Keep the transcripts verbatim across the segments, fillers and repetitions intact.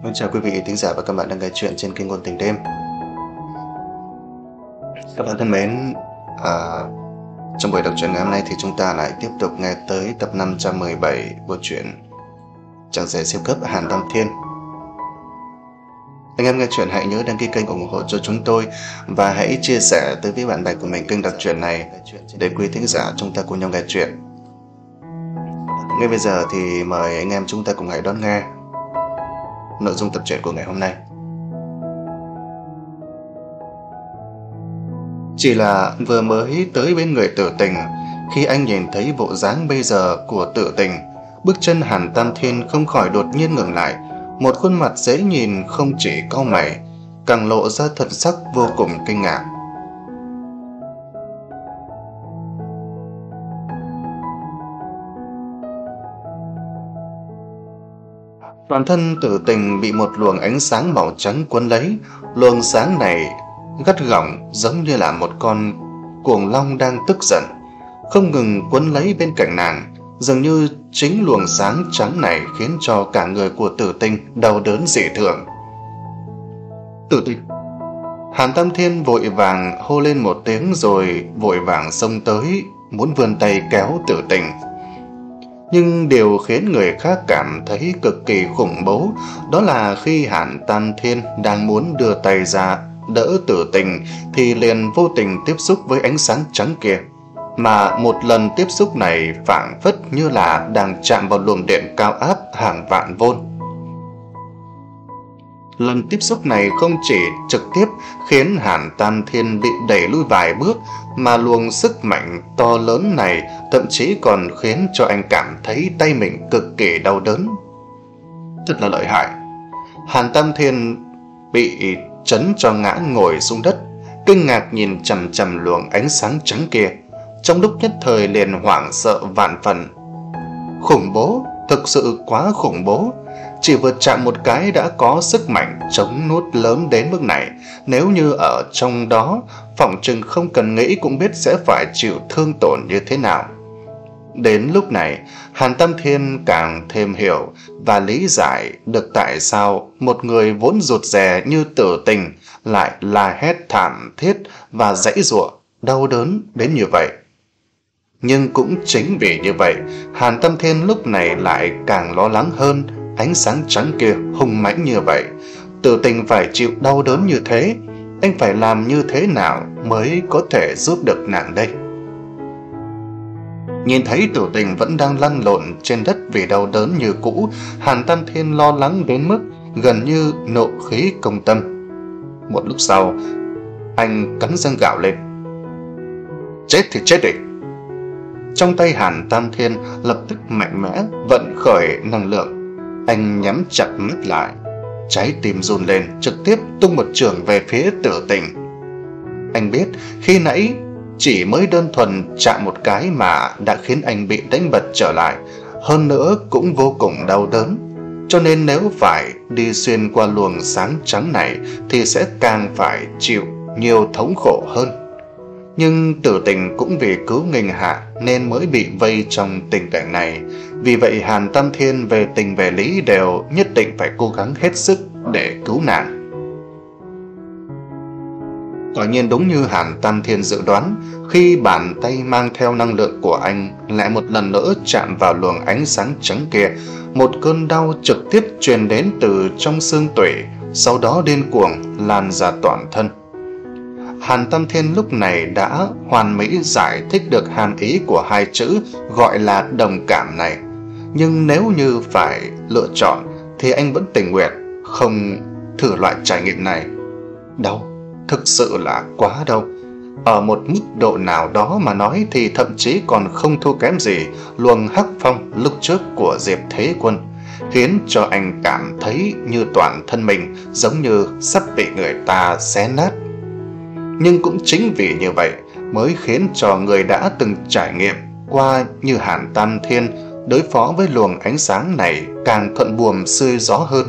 Xin chào quý vị thính giả và các bạn đang nghe chuyện trên kênh Ngôn Tình Đêm. Các bạn thân mến, à, trong buổi đọc truyện ngày hôm nay thì chúng ta lại tiếp tục nghe tới tập năm trăm mười bảy bộ truyện Chàng rể siêu cấp Hàn Tam Thiên. Anh em nghe chuyện hãy nhớ đăng ký kênh ủng hộ cho chúng tôi và hãy chia sẻ tới với bạn bè của mình kênh đọc truyện này để quý thính giả chúng ta cùng nhau nghe chuyện. Ngay bây giờ thì mời anh em chúng ta cùng hãy đón nghe nội dung tập truyện của ngày hôm nay. Chỉ là vừa mới tới bên người Tử Tình, khi anh nhìn thấy bộ dáng bây giờ của Tử Tình, bước chân Hàn Tam Thiên không khỏi đột nhiên ngừng lại. Một khuôn mặt dễ nhìn không chỉ cau mày, càng lộ ra thần sắc vô cùng kinh ngạc. Toàn thân Tử Tình bị một luồng ánh sáng màu trắng cuốn lấy. Luồng sáng này gắt gỏng giống như là một con cuồng long đang tức giận, không ngừng cuốn lấy bên cạnh nàng. Dường như chính luồng sáng trắng này khiến cho cả người của Tử Tình đau đớn dị thường. Tử Tình! Hàn Tam Thiên vội vàng hô lên một tiếng rồi vội vàng xông tới, muốn vươn tay kéo Tử Tình. Nhưng điều khiến người khác cảm thấy cực kỳ khủng bố đó là khi Hàn Tam Thiên đang muốn đưa tay ra đỡ Tử Tình thì liền vô tình tiếp xúc với ánh sáng trắng kia. Mà một lần tiếp xúc này phảng phất như là đang chạm vào luồng điện cao áp hàng vạn vôn. Lần tiếp xúc này không chỉ trực tiếp khiến Hàn Tam Thiên bị đẩy lui vài bước, mà luồng sức mạnh to lớn này thậm chí còn khiến cho anh cảm thấy tay mình cực kỳ đau đớn. Thật là lợi hại. Hàn Tam Thiên bị chấn cho ngã ngồi xuống đất, kinh ngạc nhìn chằm chằm luồng ánh sáng trắng kia. Trong lúc nhất thời liền hoảng sợ vạn phần. Khủng bố, thực sự quá khủng bố. Chỉ vừa chạm một cái đã có sức mạnh chống nuốt lớn đến mức này. Nếu như ở trong đó, phỏng chừng không cần nghĩ cũng biết sẽ phải chịu thương tổn như thế nào. Đến lúc này, Hàn Tam Thiên càng thêm hiểu và lý giải được tại sao một người vốn rụt rè như Tử Tình lại la hét thảm thiết và giãy giụa, đau đớn đến như vậy. Nhưng cũng chính vì như vậy, Hàn Tam Thiên lúc này lại càng lo lắng hơn. Ánh sáng trắng kia hung mãnh như vậy, Tử Tình phải chịu đau đớn như thế, anh phải làm như thế nào mới có thể giúp được nàng đây? Nhìn thấy Tử Tình vẫn đang lăn lộn trên đất vì đau đớn như cũ, Hàn Tam Thiên lo lắng đến mức gần như nộ khí công tâm. Một lúc sau, anh cắn răng gào lên: chết thì chết đi! Trong tay Hàn Tam Thiên lập tức mạnh mẽ vận khởi năng lượng. Anh nhắm chặt mắt lại, trái tim run lên, trực tiếp tung một chưởng về phía Tử Tình. Anh biết khi nãy chỉ mới đơn thuần chạm một cái mà đã khiến anh bị đánh bật trở lại, hơn nữa cũng vô cùng đau đớn. Cho nên nếu phải đi xuyên qua luồng sáng trắng này thì sẽ càng phải chịu nhiều thống khổ hơn. Nhưng Tử Tình cũng vì cứu nghênh hạ nên mới bị vây trong tình cảnh này. Vì vậy Hàn Tam Thiên về tình về lý đều nhất định phải cố gắng hết sức để cứu nàng. Quả nhiên đúng như Hàn Tam Thiên dự đoán, khi bàn tay mang theo năng lượng của anh lại một lần nữa chạm vào luồng ánh sáng trắng kia, một cơn đau trực tiếp truyền đến từ trong xương tủy, sau đó điên cuồng lan ra toàn thân. Hàn Tam Thiên lúc này đã hoàn mỹ giải thích được hàm ý của hai chữ gọi là đồng cảm này. Nhưng nếu như phải lựa chọn thì anh vẫn tình nguyện không thử loại trải nghiệm này. Đau, thực sự là quá đau. Ở một mức độ nào đó mà nói thì thậm chí còn không thua kém gì luồng hắc phong lúc trước của Diệp Thế Quân, khiến cho anh cảm thấy như toàn thân mình giống như sắp bị người ta xé nát. Nhưng cũng chính vì như vậy mới khiến cho người đã từng trải nghiệm qua như Hàn Tam Thiên đối phó với luồng ánh sáng này càng thuận buồm xuôi gió hơn.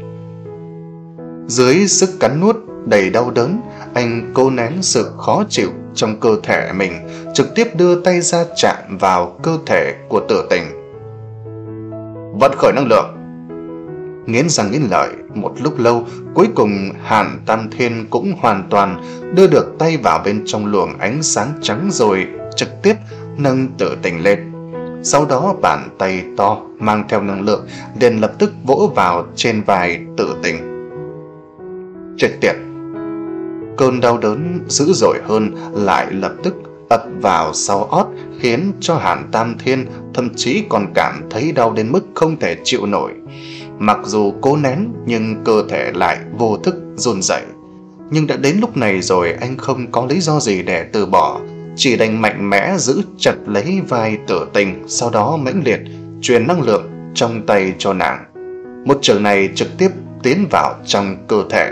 Dưới sức cắn nuốt đầy đau đớn, anh cố nén sự khó chịu trong cơ thể mình, trực tiếp đưa tay ra chạm vào cơ thể của Tử Tình. Vận khởi năng lượng. Nghiến răng nghiến lợi một lúc lâu, cuối cùng Hàn Tam Thiên cũng hoàn toàn đưa được tay vào bên trong luồng ánh sáng trắng rồi trực tiếp nâng Tử Tình lên. Sau đó bàn tay to mang theo năng lượng liền lập tức vỗ vào trên vai Tử Tình. Chết tiệt! Cơn đau đớn dữ dội hơn lại lập tức ập vào sau ót, khiến cho Hàn Tam Thiên thậm chí còn cảm thấy đau đến mức không thể chịu nổi. Mặc dù cố nén nhưng cơ thể lại vô thức run rẩy. Nhưng đã đến lúc này rồi, anh không có lý do gì để từ bỏ, chỉ đành mạnh mẽ giữ chặt lấy vai Tử Tình, sau đó mãnh liệt truyền năng lượng trong tay cho nàng. Một trường này trực tiếp tiến vào trong cơ thể.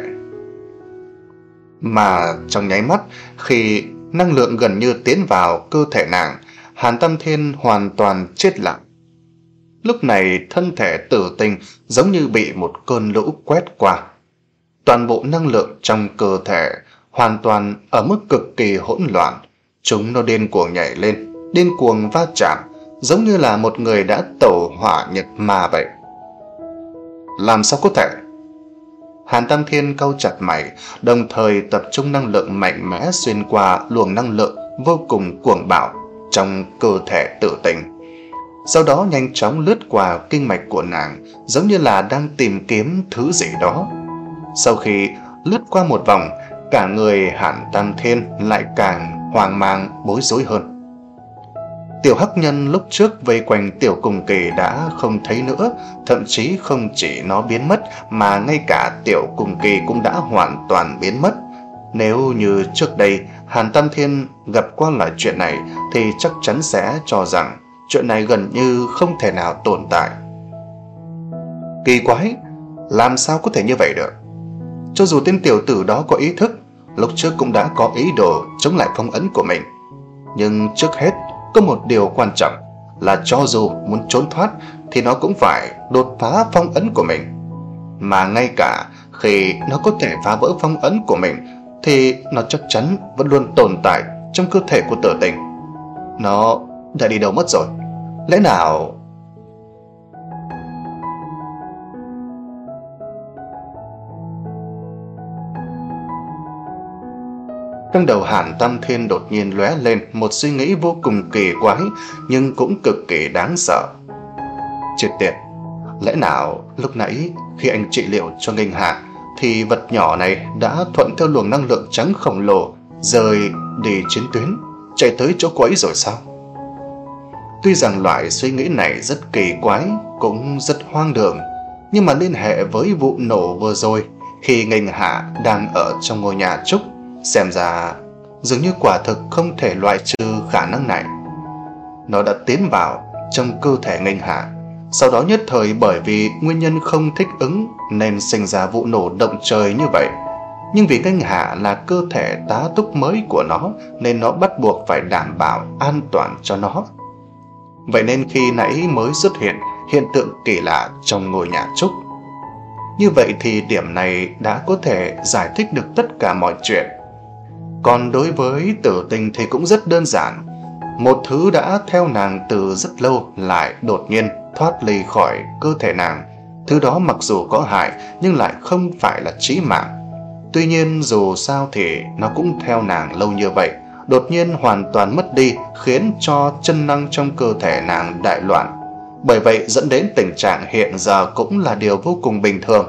Mà trong nháy mắt, khi năng lượng gần như tiến vào cơ thể nàng, Hàn Tam Thiên hoàn toàn chết lặng. Lúc này thân thể Tử Tình giống như bị một cơn lũ quét qua. Toàn bộ năng lượng trong cơ thể hoàn toàn ở mức cực kỳ hỗn loạn. Chúng nó điên cuồng nhảy lên, điên cuồng va chạm, giống như là một người đã tẩu hỏa nhập ma vậy. Làm sao có thể? Hàn Tam Thiên cau chặt mày, đồng thời tập trung năng lượng mạnh mẽ xuyên qua luồng năng lượng vô cùng cuồng bạo trong cơ thể Tử Tình. Sau đó nhanh chóng lướt qua kinh mạch của nàng, giống như là đang tìm kiếm thứ gì đó. Sau khi lướt qua một vòng, cả người Hàn Tam Thiên lại càng hoang mang bối rối hơn. Tiểu Hắc Nhân lúc trước vây quanh Tiểu Cùng Kỳ đã không thấy nữa, thậm chí không chỉ nó biến mất mà ngay cả Tiểu Cùng Kỳ cũng đã hoàn toàn biến mất. Nếu như trước đây Hàn Tam Thiên gặp qua loại chuyện này thì chắc chắn sẽ cho rằng chuyện này gần như không thể nào tồn tại. Kỳ quái, làm sao có thể như vậy được? Cho dù tên tiểu tử đó có ý thức, lúc trước cũng đã có ý đồ chống lại phong ấn của mình. Nhưng trước hết, có một điều quan trọng là cho dù muốn trốn thoát thì nó cũng phải đột phá phong ấn của mình. Mà ngay cả khi nó có thể phá vỡ phong ấn của mình thì nó chắc chắn vẫn luôn tồn tại trong cơ thể của Tử Tình. Nó đã đi đâu mất rồi? Lẽ nào... Trong đầu Hàn Tam Thiên đột nhiên lóe lên một suy nghĩ vô cùng kỳ quái, nhưng cũng cực kỳ đáng sợ. Chết tiệt, lẽ nào lúc nãy khi anh trị liệu cho Nghênh Hạ thì vật nhỏ này đã thuận theo luồng năng lượng trắng khổng lồ rời đi chiến tuyến, chạy tới chỗ cô ấy rồi sao? Tuy rằng loại suy nghĩ này rất kỳ quái, cũng rất hoang đường, nhưng mà liên hệ với vụ nổ vừa rồi khi Nghênh Hạ đang ở trong ngôi nhà trúc, xem ra dường như quả thực không thể loại trừ khả năng này. Nó đã tiến vào trong cơ thể Nghênh Hạ, sau đó nhất thời bởi vì nguyên nhân không thích ứng nên sinh ra vụ nổ động trời như vậy. Nhưng vì Nghênh Hạ là cơ thể tá túc mới của nó nên nó bắt buộc phải đảm bảo an toàn cho nó. Vậy nên khi nãy mới xuất hiện hiện tượng kỳ lạ trong ngôi nhà trúc. Như vậy thì điểm này đã có thể giải thích được tất cả mọi chuyện. Còn đối với Tử Tình thì cũng rất đơn giản. Một thứ đã theo nàng từ rất lâu lại đột nhiên thoát ly khỏi cơ thể nàng. Thứ đó mặc dù có hại nhưng lại không phải là chí mạng. Tuy nhiên dù sao thì nó cũng theo nàng lâu như vậy, đột nhiên hoàn toàn mất đi khiến cho chân năng trong cơ thể nàng đại loạn. Bởi vậy dẫn đến tình trạng hiện giờ cũng là điều vô cùng bình thường.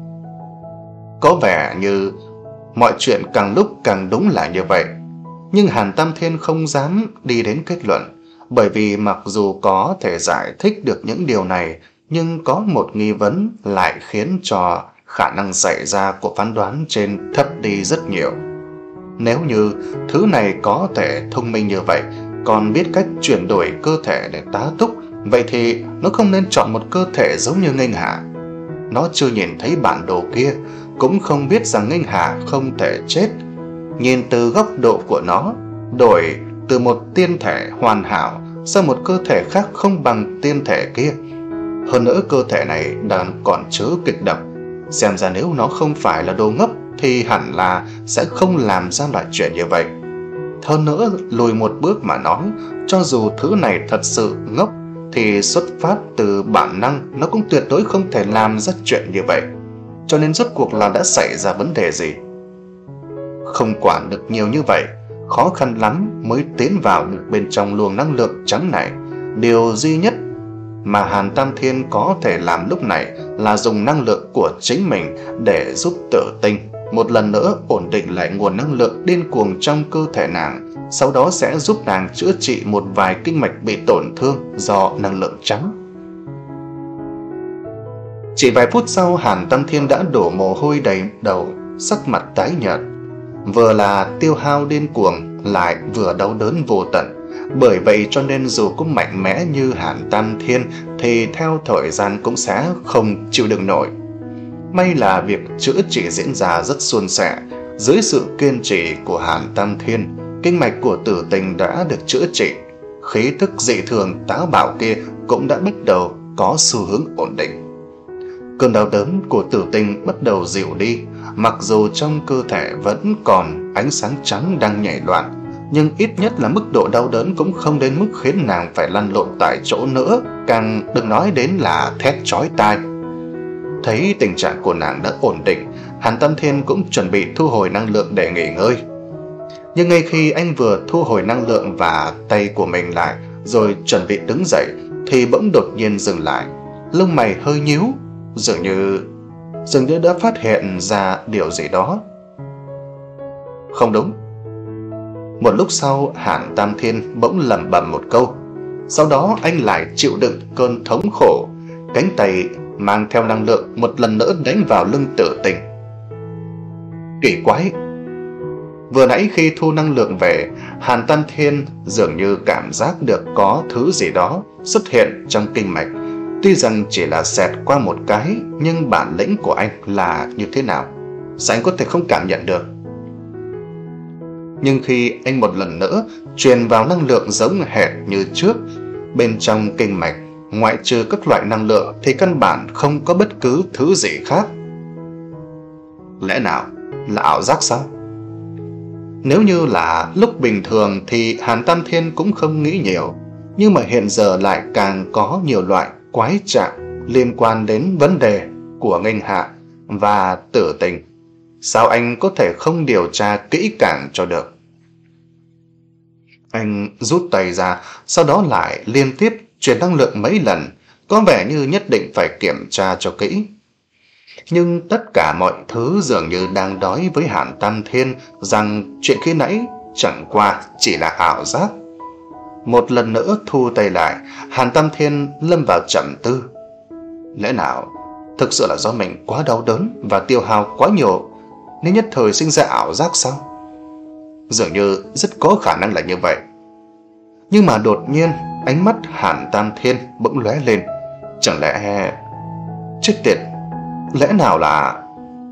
Có vẻ như mọi chuyện càng lúc càng đúng là như vậy. Nhưng Hàn Tam Thiên không dám đi đến kết luận, bởi vì mặc dù có thể giải thích được những điều này, nhưng có một nghi vấn lại khiến cho khả năng xảy ra của phán đoán trên thấp đi rất nhiều. Nếu như thứ này có thể thông minh như vậy, còn biết cách chuyển đổi cơ thể để tá túc, vậy thì nó không nên chọn một cơ thể giống như Nghênh Hạ. Nó chưa nhìn thấy bản đồ kia, cũng không biết rằng Nghênh Hạ không thể chết. Nhìn từ góc độ của nó, đổi từ một tiên thể hoàn hảo sang một cơ thể khác không bằng tiên thể kia. Hơn nữa cơ thể này đang còn chứa kịch độc. Xem ra nếu nó không phải là đồ ngốc thì hẳn là sẽ không làm ra loại chuyện như vậy. Hơn nữa, lùi một bước mà nói, cho dù thứ này thật sự ngốc thì xuất phát từ bản năng nó cũng tuyệt đối không thể làm ra chuyện như vậy. Cho nên rốt cuộc là đã xảy ra vấn đề gì? Không quản được nhiều như vậy, khó khăn lắm mới tiến vào được bên trong luồng năng lượng trắng này. Điều duy nhất mà Hàn Tam Thiên có thể làm lúc này là dùng năng lượng của chính mình để giúp Tử Tinh một lần nữa ổn định lại nguồn năng lượng điên cuồng trong cơ thể nàng, sau đó sẽ giúp nàng chữa trị một vài kinh mạch bị tổn thương do năng lượng trắng. Chỉ vài phút sau, Hàn Tam Thiên đã đổ mồ hôi đầy đầu, sắc mặt tái nhợt. Vừa là tiêu hao điên cuồng, lại vừa đau đớn vô tận. Bởi vậy cho nên dù có mạnh mẽ như Hàn Tam Thiên thì theo thời gian cũng sẽ không chịu đựng nổi. May là việc chữa trị diễn ra rất suôn sẻ. Dưới sự kiên trì của Hàn Tam Thiên, kinh mạch của Tử Tình đã được chữa trị. Khí thức dị thường táo bạo kia cũng đã bắt đầu có xu hướng ổn định. Cơn đau đớn của Tử Tình bắt đầu dịu đi, mặc dù trong cơ thể vẫn còn ánh sáng trắng đang nhảy loạn, nhưng ít nhất là mức độ đau đớn cũng không đến mức khiến nàng phải lăn lộn tại chỗ nữa, càng đừng nói đến là thét chói tai. Thấy tình trạng của nàng đã ổn định, Hàn Tam Thiên cũng chuẩn bị thu hồi năng lượng để nghỉ ngơi. Nhưng ngay khi anh vừa thu hồi năng lượng và tay của mình lại rồi chuẩn bị đứng dậy thì bỗng đột nhiên dừng lại, lông mày hơi nhíu, dường như dường như đã phát hiện ra điều gì đó. Không đúng. Một lúc sau, Hàn Tam Thiên bỗng lẩm bẩm một câu. Sau đó anh lại chịu đựng cơn thống khổ, cánh tay mang theo năng lượng một lần nữa đánh vào lưng Tử Tình. Kỳ quái! Vừa nãy khi thu năng lượng về, Hàn Tam Thiên dường như cảm giác được có thứ gì đó xuất hiện trong kinh mạch. Tuy rằng chỉ là xẹt qua một cái, nhưng bản lĩnh của anh là như thế nào, sao anh có thể không cảm nhận được? Nhưng khi anh một lần nữa truyền vào năng lượng giống hệt như trước, bên trong kinh mạch, ngoại trừ các loại năng lượng thì căn bản không có bất cứ thứ gì khác. Lẽ nào là ảo giác sao? Nếu như là lúc bình thường thì Hàn Tam Thiên cũng không nghĩ nhiều, nhưng mà hiện giờ lại càng có nhiều loại quái trạng liên quan đến vấn đề của Nghênh Hạ và Tử Tình. Sao anh có thể không điều tra kỹ càng cho được? Anh rút tay ra, sau đó lại liên tiếp truyền năng lượng mấy lần, có vẻ như nhất định phải kiểm tra cho kỹ. Nhưng tất cả mọi thứ dường như đang nói với Hàn Tam Thiên rằng chuyện khi nãy chẳng qua chỉ là ảo giác. Một lần nữa thu tay lại, Hàn Tam Thiên lâm vào trầm tư. Lẽ nào thực sự là do mình quá đau đớn và tiêu hao quá nhiều nên nhất thời sinh ra ảo giác sao? Dường như rất có khả năng là như vậy. Nhưng mà đột nhiên ánh mắt Hàn Tam Thiên bỗng lóe lên. Chẳng lẽ... chết tiệt, lẽ nào là...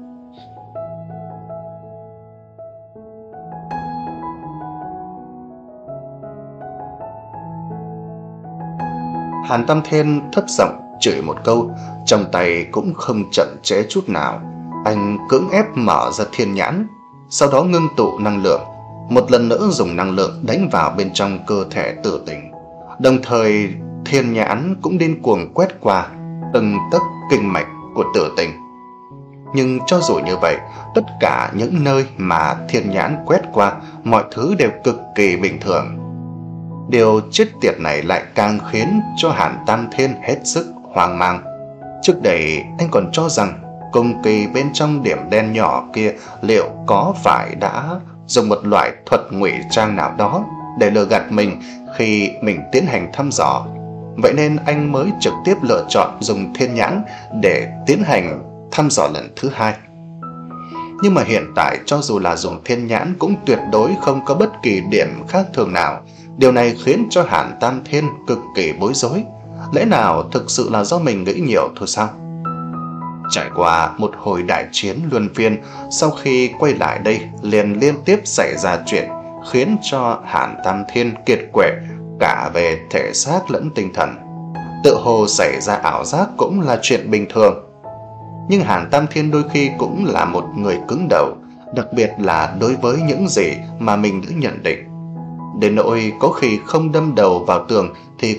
Hàn Tam Thiên thấp giọng chửi một câu, trong tay cũng không chậm trễ chút nào. Anh cưỡng ép mở ra thiên nhãn, sau đó ngưng tụ năng lượng, một lần nữa dùng năng lượng đánh vào bên trong cơ thể Tử Tình. Đồng thời thiên nhãn cũng điên cuồng quét qua từng tấc kinh mạch của Tử Tình. Nhưng cho dù như vậy, tất cả những nơi mà thiên nhãn quét qua, mọi thứ đều cực kỳ bình thường. Điều chết tiệt này lại càng khiến cho Hàn Tam Thiên hết sức hoang mang. Trước đây anh còn cho rằng cung kỳ bên trong điểm đen nhỏ kia liệu có phải đã dùng một loại thuật ngụy trang nào đó để lừa gạt mình khi mình tiến hành thăm dò. Vậy nên anh mới trực tiếp lựa chọn dùng thiên nhãn để tiến hành thăm dò lần thứ hai. Nhưng mà hiện tại cho dù là dùng thiên nhãn cũng tuyệt đối không có bất kỳ điểm khác thường nào. Điều này khiến cho Hàn Tam Thiên cực kỳ bối rối. Lẽ nào thực sự là do mình nghĩ nhiều thôi sao? Trải qua một hồi đại chiến luân phiên, sau khi quay lại đây liền liên tiếp xảy ra chuyện khiến cho Hàn Tam Thiên kiệt quệ cả về thể xác lẫn tinh thần. Tự hồ xảy ra ảo giác cũng là chuyện bình thường. Nhưng Hàn Tam Thiên đôi khi cũng là một người cứng đầu, đặc biệt là đối với những gì mà mình đã nhận định. Đến nỗi có khi không đâm đầu vào tường thì quyết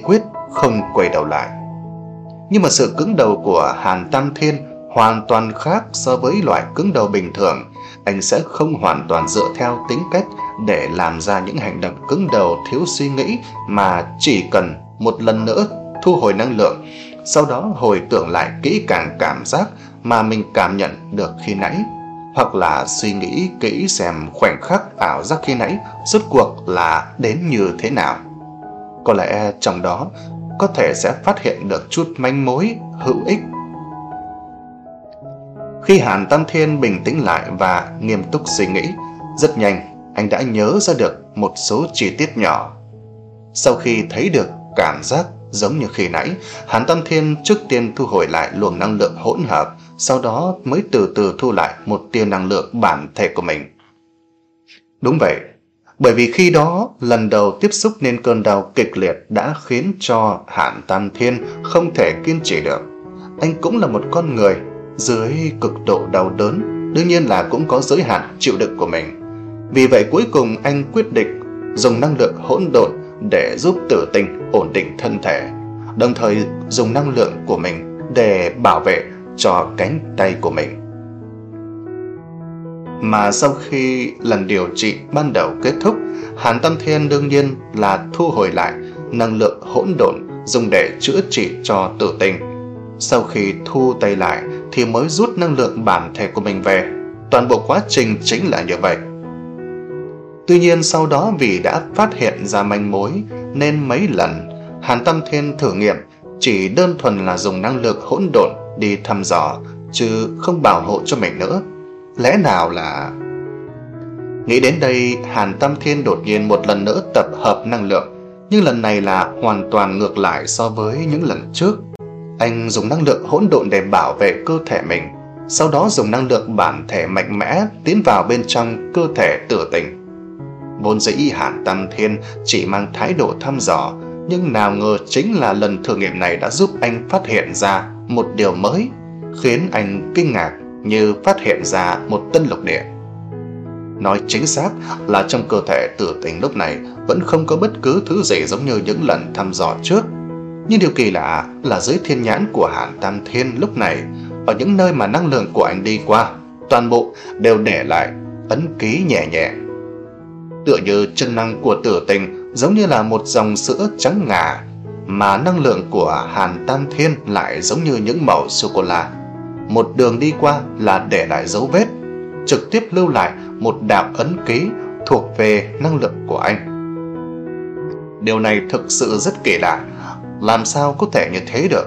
không quay đầu lại. Nhưng mà sự cứng đầu của Hàn Tam Thiên hoàn toàn khác so với loại cứng đầu bình thường. Anh sẽ không hoàn toàn dựa theo tính cách để làm ra những hành động cứng đầu thiếu suy nghĩ, mà chỉ cần một lần nữa thu hồi năng lượng, sau đó hồi tưởng lại kỹ càng cảm giác mà mình cảm nhận được khi nãy, hoặc là suy nghĩ kỹ xem khoảnh khắc ảo giác khi nãy rốt cuộc là đến như thế nào. Có lẽ trong đó có thể sẽ phát hiện được chút manh mối hữu ích. Khi Hàn Tam Thiên bình tĩnh lại và nghiêm túc suy nghĩ, rất nhanh anh đã nhớ ra được một số chi tiết nhỏ. Sau khi thấy được cảm giác giống như khi nãy, Hàn Tam Thiên trước tiên thu hồi lại luồng năng lượng hỗn hợp, sau đó mới từ từ thu lại một tia năng lượng bản thể của mình. Đúng vậy, bởi vì khi đó lần đầu tiếp xúc nên cơn đau kịch liệt đã khiến cho Hàn Tam Thiên không thể kiên trì được. Anh cũng là một con người, dưới cực độ đau đớn đương nhiên là cũng có giới hạn chịu đựng của mình. Vì vậy cuối cùng anh quyết định dùng năng lượng hỗn độn để giúp Tử Tình ổn định thân thể, đồng thời dùng năng lượng của mình để bảo vệ cho cánh tay của mình. Mà sau khi lần điều trị ban đầu kết thúc, Hàn Tam Thiên đương nhiên là thu hồi lại năng lượng hỗn độn dùng để chữa trị cho Tử Tình. Sau khi thu tay lại thì mới rút năng lượng bản thể của mình về. Toàn bộ quá trình chính là như vậy. Tuy nhiên sau đó vì đã phát hiện ra manh mối nên mấy lần Hàn Tam Thiên thử nghiệm chỉ đơn thuần là dùng năng lượng hỗn độn đi thăm dò, chứ không bảo hộ cho mình nữa. Lẽ nào là... Nghĩ đến đây, Hàn Tam Thiên đột nhiên một lần nữa tập hợp năng lượng, nhưng lần này là hoàn toàn ngược lại so với những lần trước. Anh dùng năng lượng hỗn độn để bảo vệ cơ thể mình, sau đó dùng năng lượng bản thể mạnh mẽ tiến vào bên trong cơ thể Tử Tình. Vốn dĩ Hàn Tam Thiên chỉ mang thái độ thăm dò, nhưng nào ngờ chính là lần thử nghiệm này đã giúp anh phát hiện ra một điều mới, khiến anh kinh ngạc như phát hiện ra một tân lục địa. Nói chính xác là trong cơ thể Tử Tình lúc này vẫn không có bất cứ thứ gì giống như những lần thăm dò trước. Nhưng điều kỳ lạ là dưới thiên nhãn của Hàn Tam Thiên lúc này, ở những nơi mà năng lượng của anh đi qua, toàn bộ đều để lại ấn ký nhẹ nhẹ. Tựa như chân năng của Tử Tình giống như là một dòng sữa trắng ngà, mà năng lượng của Hàn Tam Thiên lại giống như những mẩu sô-cô-la. Một đường đi qua là để lại dấu vết, trực tiếp lưu lại một đạo ấn ký thuộc về năng lượng của anh. Điều này thực sự rất kỳ lạ, làm sao có thể như thế được?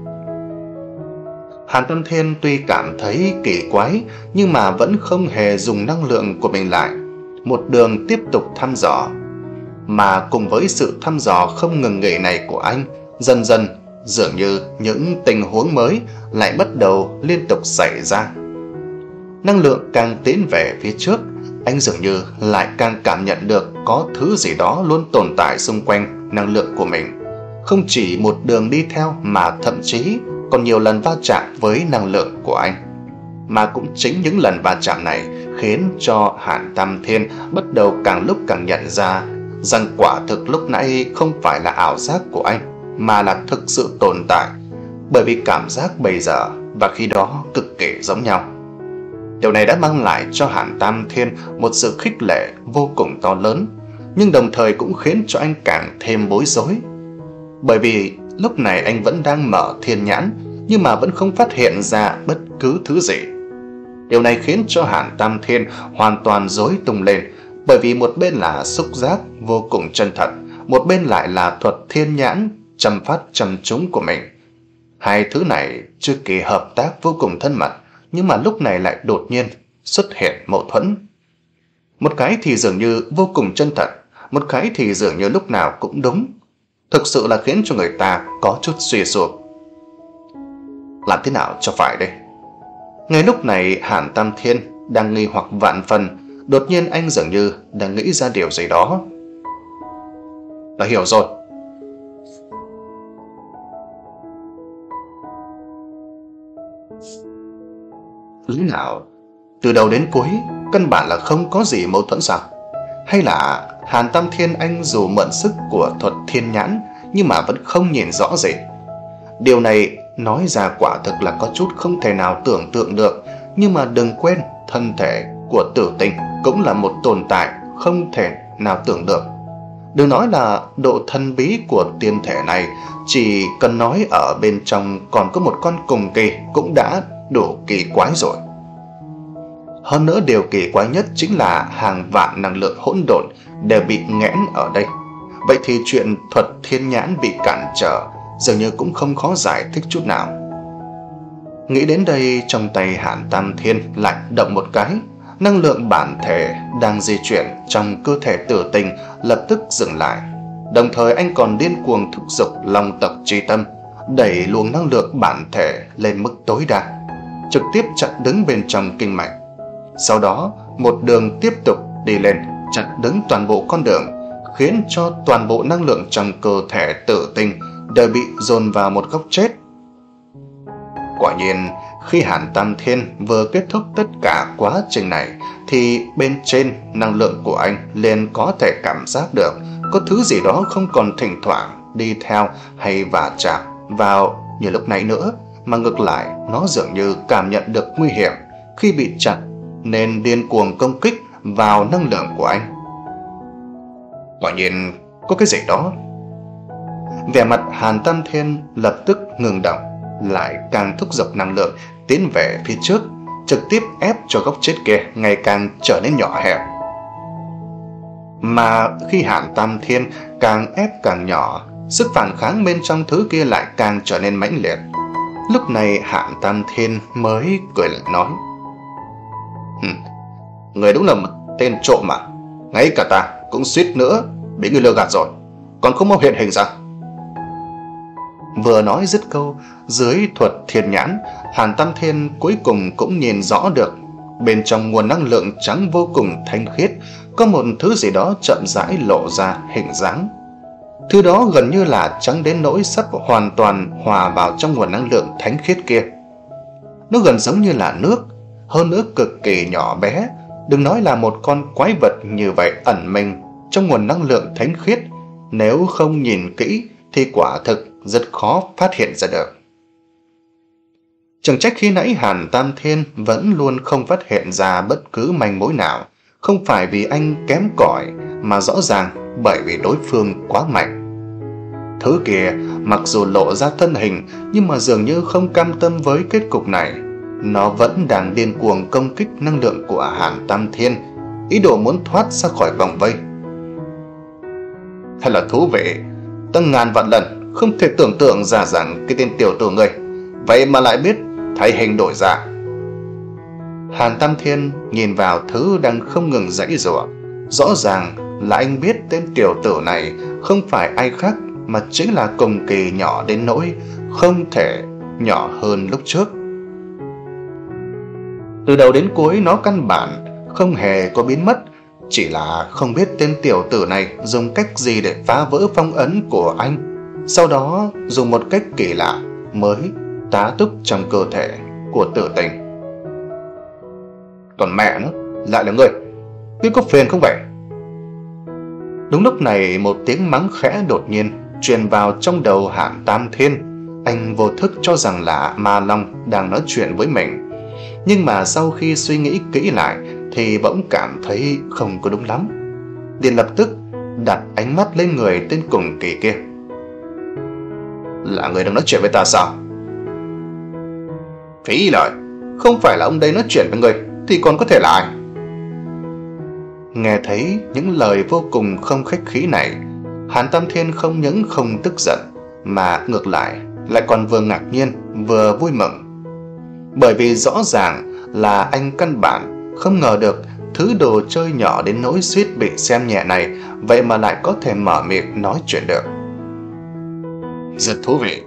Hàn Tam Thiên tuy cảm thấy kỳ quái, nhưng mà vẫn không hề dùng năng lượng của mình lại, một đường tiếp tục thăm dò. Mà cùng với sự thăm dò không ngừng nghỉ này của anh, dần dần dường như những tình huống mới lại bắt đầu liên tục xảy ra. Năng lượng càng tiến về phía trước, anh dường như lại càng cảm nhận được có thứ gì đó luôn tồn tại xung quanh năng lượng của mình. Không chỉ một đường đi theo mà thậm chí còn nhiều lần va chạm với năng lượng của anh. Mà cũng chính những lần va chạm này khiến cho Hàn Tam Thiên bắt đầu càng lúc càng nhận ra rằng quả thực lúc nãy không phải là ảo giác của anh, mà là thực sự tồn tại, bởi vì cảm giác bây giờ và khi đó cực kỳ giống nhau. Điều này đã mang lại cho Hàn Tam Thiên một sự khích lệ vô cùng to lớn, nhưng đồng thời cũng khiến cho anh càng thêm bối rối. Bởi vì lúc này anh vẫn đang mở thiên nhãn, nhưng mà vẫn không phát hiện ra bất cứ thứ gì. Điều này khiến cho Hàn Tam Thiên hoàn toàn rối tung lên, bởi vì một bên là xúc giác vô cùng chân thật, một bên lại là thuật thiên nhãn chăm phát chăm trúng của mình. Hai thứ này chưa kỳ hợp tác vô cùng thân mật, nhưng mà lúc này lại đột nhiên xuất hiện mâu thuẫn. Một cái thì dường như vô cùng chân thật, một cái thì dường như lúc nào cũng đúng. Thực sự là khiến cho người ta có chút suy sụp. Làm thế nào cho phải đây? Ngay lúc này Hàn Tam Thiên đang nghi hoặc vạn phần, đột nhiên anh dường như đang nghĩ ra điều gì đó. Đã hiểu rồi. Lý nào từ đầu đến cuối căn bản là không có gì mâu thuẫn sao? Hay là Hàn Tam Thiên anh dù mượn sức của thuật thiên nhãn, nhưng mà vẫn không nhìn rõ gì. Điều này nói ra quả thực là có chút không thể nào tưởng tượng được, nhưng mà đừng quên, thân thể của Tử Tình cũng là một tồn tại không thể nào tưởng được. Đừng nói là độ thần bí của tiên thể này, chỉ cần nói ở bên trong còn có một con cùng kỳ cũng đã đủ kỳ quái rồi. Hơn nữa điều kỳ quái nhất chính là hàng vạn năng lượng hỗn độn đều bị nghẽn ở đây. Vậy thì chuyện thuật thiên nhãn bị cản trở dường như cũng không khó giải thích chút nào. Nghĩ đến đây, trong tay Hàn Tam Thiên lại động một cái. Năng lượng bản thể đang di chuyển trong cơ thể Tử Tình lập tức dừng lại. Đồng thời anh còn điên cuồng thúc giục Long tộc chi tâm, đẩy luồng năng lượng bản thể lên mức tối đa, trực tiếp chặn đứng bên trong kinh mạch. Sau đó một đường tiếp tục đi lên, chặn đứng toàn bộ con đường, khiến cho toàn bộ năng lượng trong cơ thể Tử Tình đều bị dồn vào một góc chết. Quả nhiên, khi Hàn Tam Thiên vừa kết thúc tất cả quá trình này, thì bên trên năng lượng của anh liền có thể cảm giác được có thứ gì đó không còn thỉnh thoảng đi theo hay va chạm vào như lúc nãy nữa, mà ngược lại nó dường như cảm nhận được nguy hiểm khi bị chặn, nên điên cuồng công kích vào năng lượng của anh. Quả nhiên có cái gì đó. Vẻ mặt Hàn Tam Thiên lập tức ngừng động, lại càng thúc giục năng lượng tiến về phía trước, trực tiếp ép cho góc chết kia ngày càng trở nên nhỏ hẹp. Mà khi Hàn Tam Thiên càng ép càng nhỏ, sức phản kháng bên trong thứ kia lại càng trở nên mãnh liệt. Lúc này Hàn Tam Thiên mới cười lại nói: Người đúng là một tên trộm mà, ngay cả ta cũng suýt nữa bị người lừa gạt rồi, còn không mau hiện hình ra. Vừa nói dứt câu, dưới thuật thiên nhãn, Hàn Tam Thiên cuối cùng cũng nhìn rõ được bên trong nguồn năng lượng trắng vô cùng thanh khiết có một thứ gì đó chậm rãi lộ ra hình dáng. Thứ đó gần như là trắng đến nỗi sắp hoàn toàn hòa vào trong nguồn năng lượng thánh khiết kia. Nó gần giống như là nước, hơn nữa cực kỳ nhỏ bé. Đừng nói là một con quái vật như vậy ẩn mình trong nguồn năng lượng thánh khiết, nếu không nhìn kỹ thì quả thực rất khó phát hiện ra được. Chẳng trách khi nãy Hàn Tam Thiên vẫn luôn không phát hiện ra bất cứ manh mối nào, không phải vì anh kém cỏi, mà rõ ràng bởi vì đối phương quá mạnh. Thứ kia mặc dù lộ ra thân hình, nhưng mà dường như không cam tâm với kết cục này. Nó vẫn đang điên cuồng công kích năng lượng của Hàn Tam Thiên, ý đồ muốn thoát ra khỏi vòng vây. Thật là thú vị, ta ngàn vạn lần không thể tưởng tượng ra rằng cái tên tiểu tử người vậy mà lại biết thay hình đổi dạng. Hàn Tam Thiên nhìn vào thứ đang không ngừng giãy giụa, rõ ràng là anh biết tên tiểu tử này không phải ai khác mà chính là cùng kỳ nhỏ đến nỗi không thể nhỏ hơn lúc trước. Từ đầu đến cuối nó căn bản không hề có biến mất, chỉ là không biết tên tiểu tử này dùng cách gì để phá vỡ phong ấn của anh, sau đó dùng một cách kỳ lạ mới tá túc trong cơ thể của Tử Tình. Còn mẹ nó, lại là ngươi, ngươi có phiền không vậy? Đúng lúc này một tiếng mắng khẽ đột nhiên truyền vào trong đầu Hàn Tam Thiên. Anh vô thức cho rằng là Ma Long đang nói chuyện với mình, nhưng mà sau khi suy nghĩ kỹ lại thì bỗng cảm thấy không có đúng lắm. Liền lập tức đặt ánh mắt lên người tên cùng kỳ kia. Là người đang nói chuyện với ta sao? Phí lời, không phải là ông đây nói chuyện với người thì còn có thể là ai? Nghe thấy những lời vô cùng không khách khí này, Hàn Tam Thiên không những không tức giận, mà ngược lại lại còn vừa ngạc nhiên vừa vui mừng. Bởi vì rõ ràng là anh căn bản không ngờ được thứ đồ chơi nhỏ đến nỗi suýt bị xem nhẹ này vậy mà lại có thể mở miệng nói chuyện được. Rất thú vị.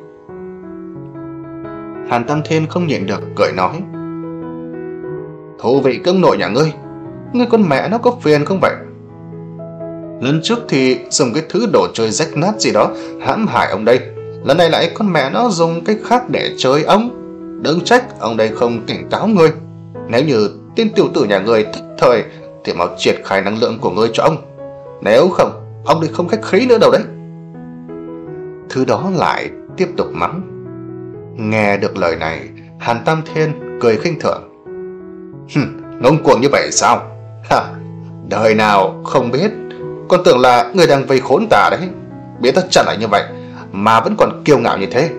Hàn Tam Thiên không nhịn được cười nói: Thú vị cưng nội nhà ngươi, ngươi con mẹ nó có phiền không vậy? Lần trước thì dùng cái thứ đồ chơi rách nát gì đó hãm hại ông đây, lần này lại con mẹ nó dùng cách khác để chơi ông. Đừng trách ông đây không cảnh cáo ngươi. Nếu như tên tiểu tử nhà ngươi thất thời thì mau triệt khai năng lượng của ngươi cho ông, nếu không ông đây không khách khí nữa đâu đấy. thứ đó lại tiếp tục mắng. Nghe được lời này, Hàn Tam Thiên cười khinh thường. Ngông cuồng như vậy sao? Ha, đời nào không biết, con tưởng là người đang vây khốn ta đấy. Biết ta chặn lại như vậy mà vẫn còn kiêu ngạo như thế.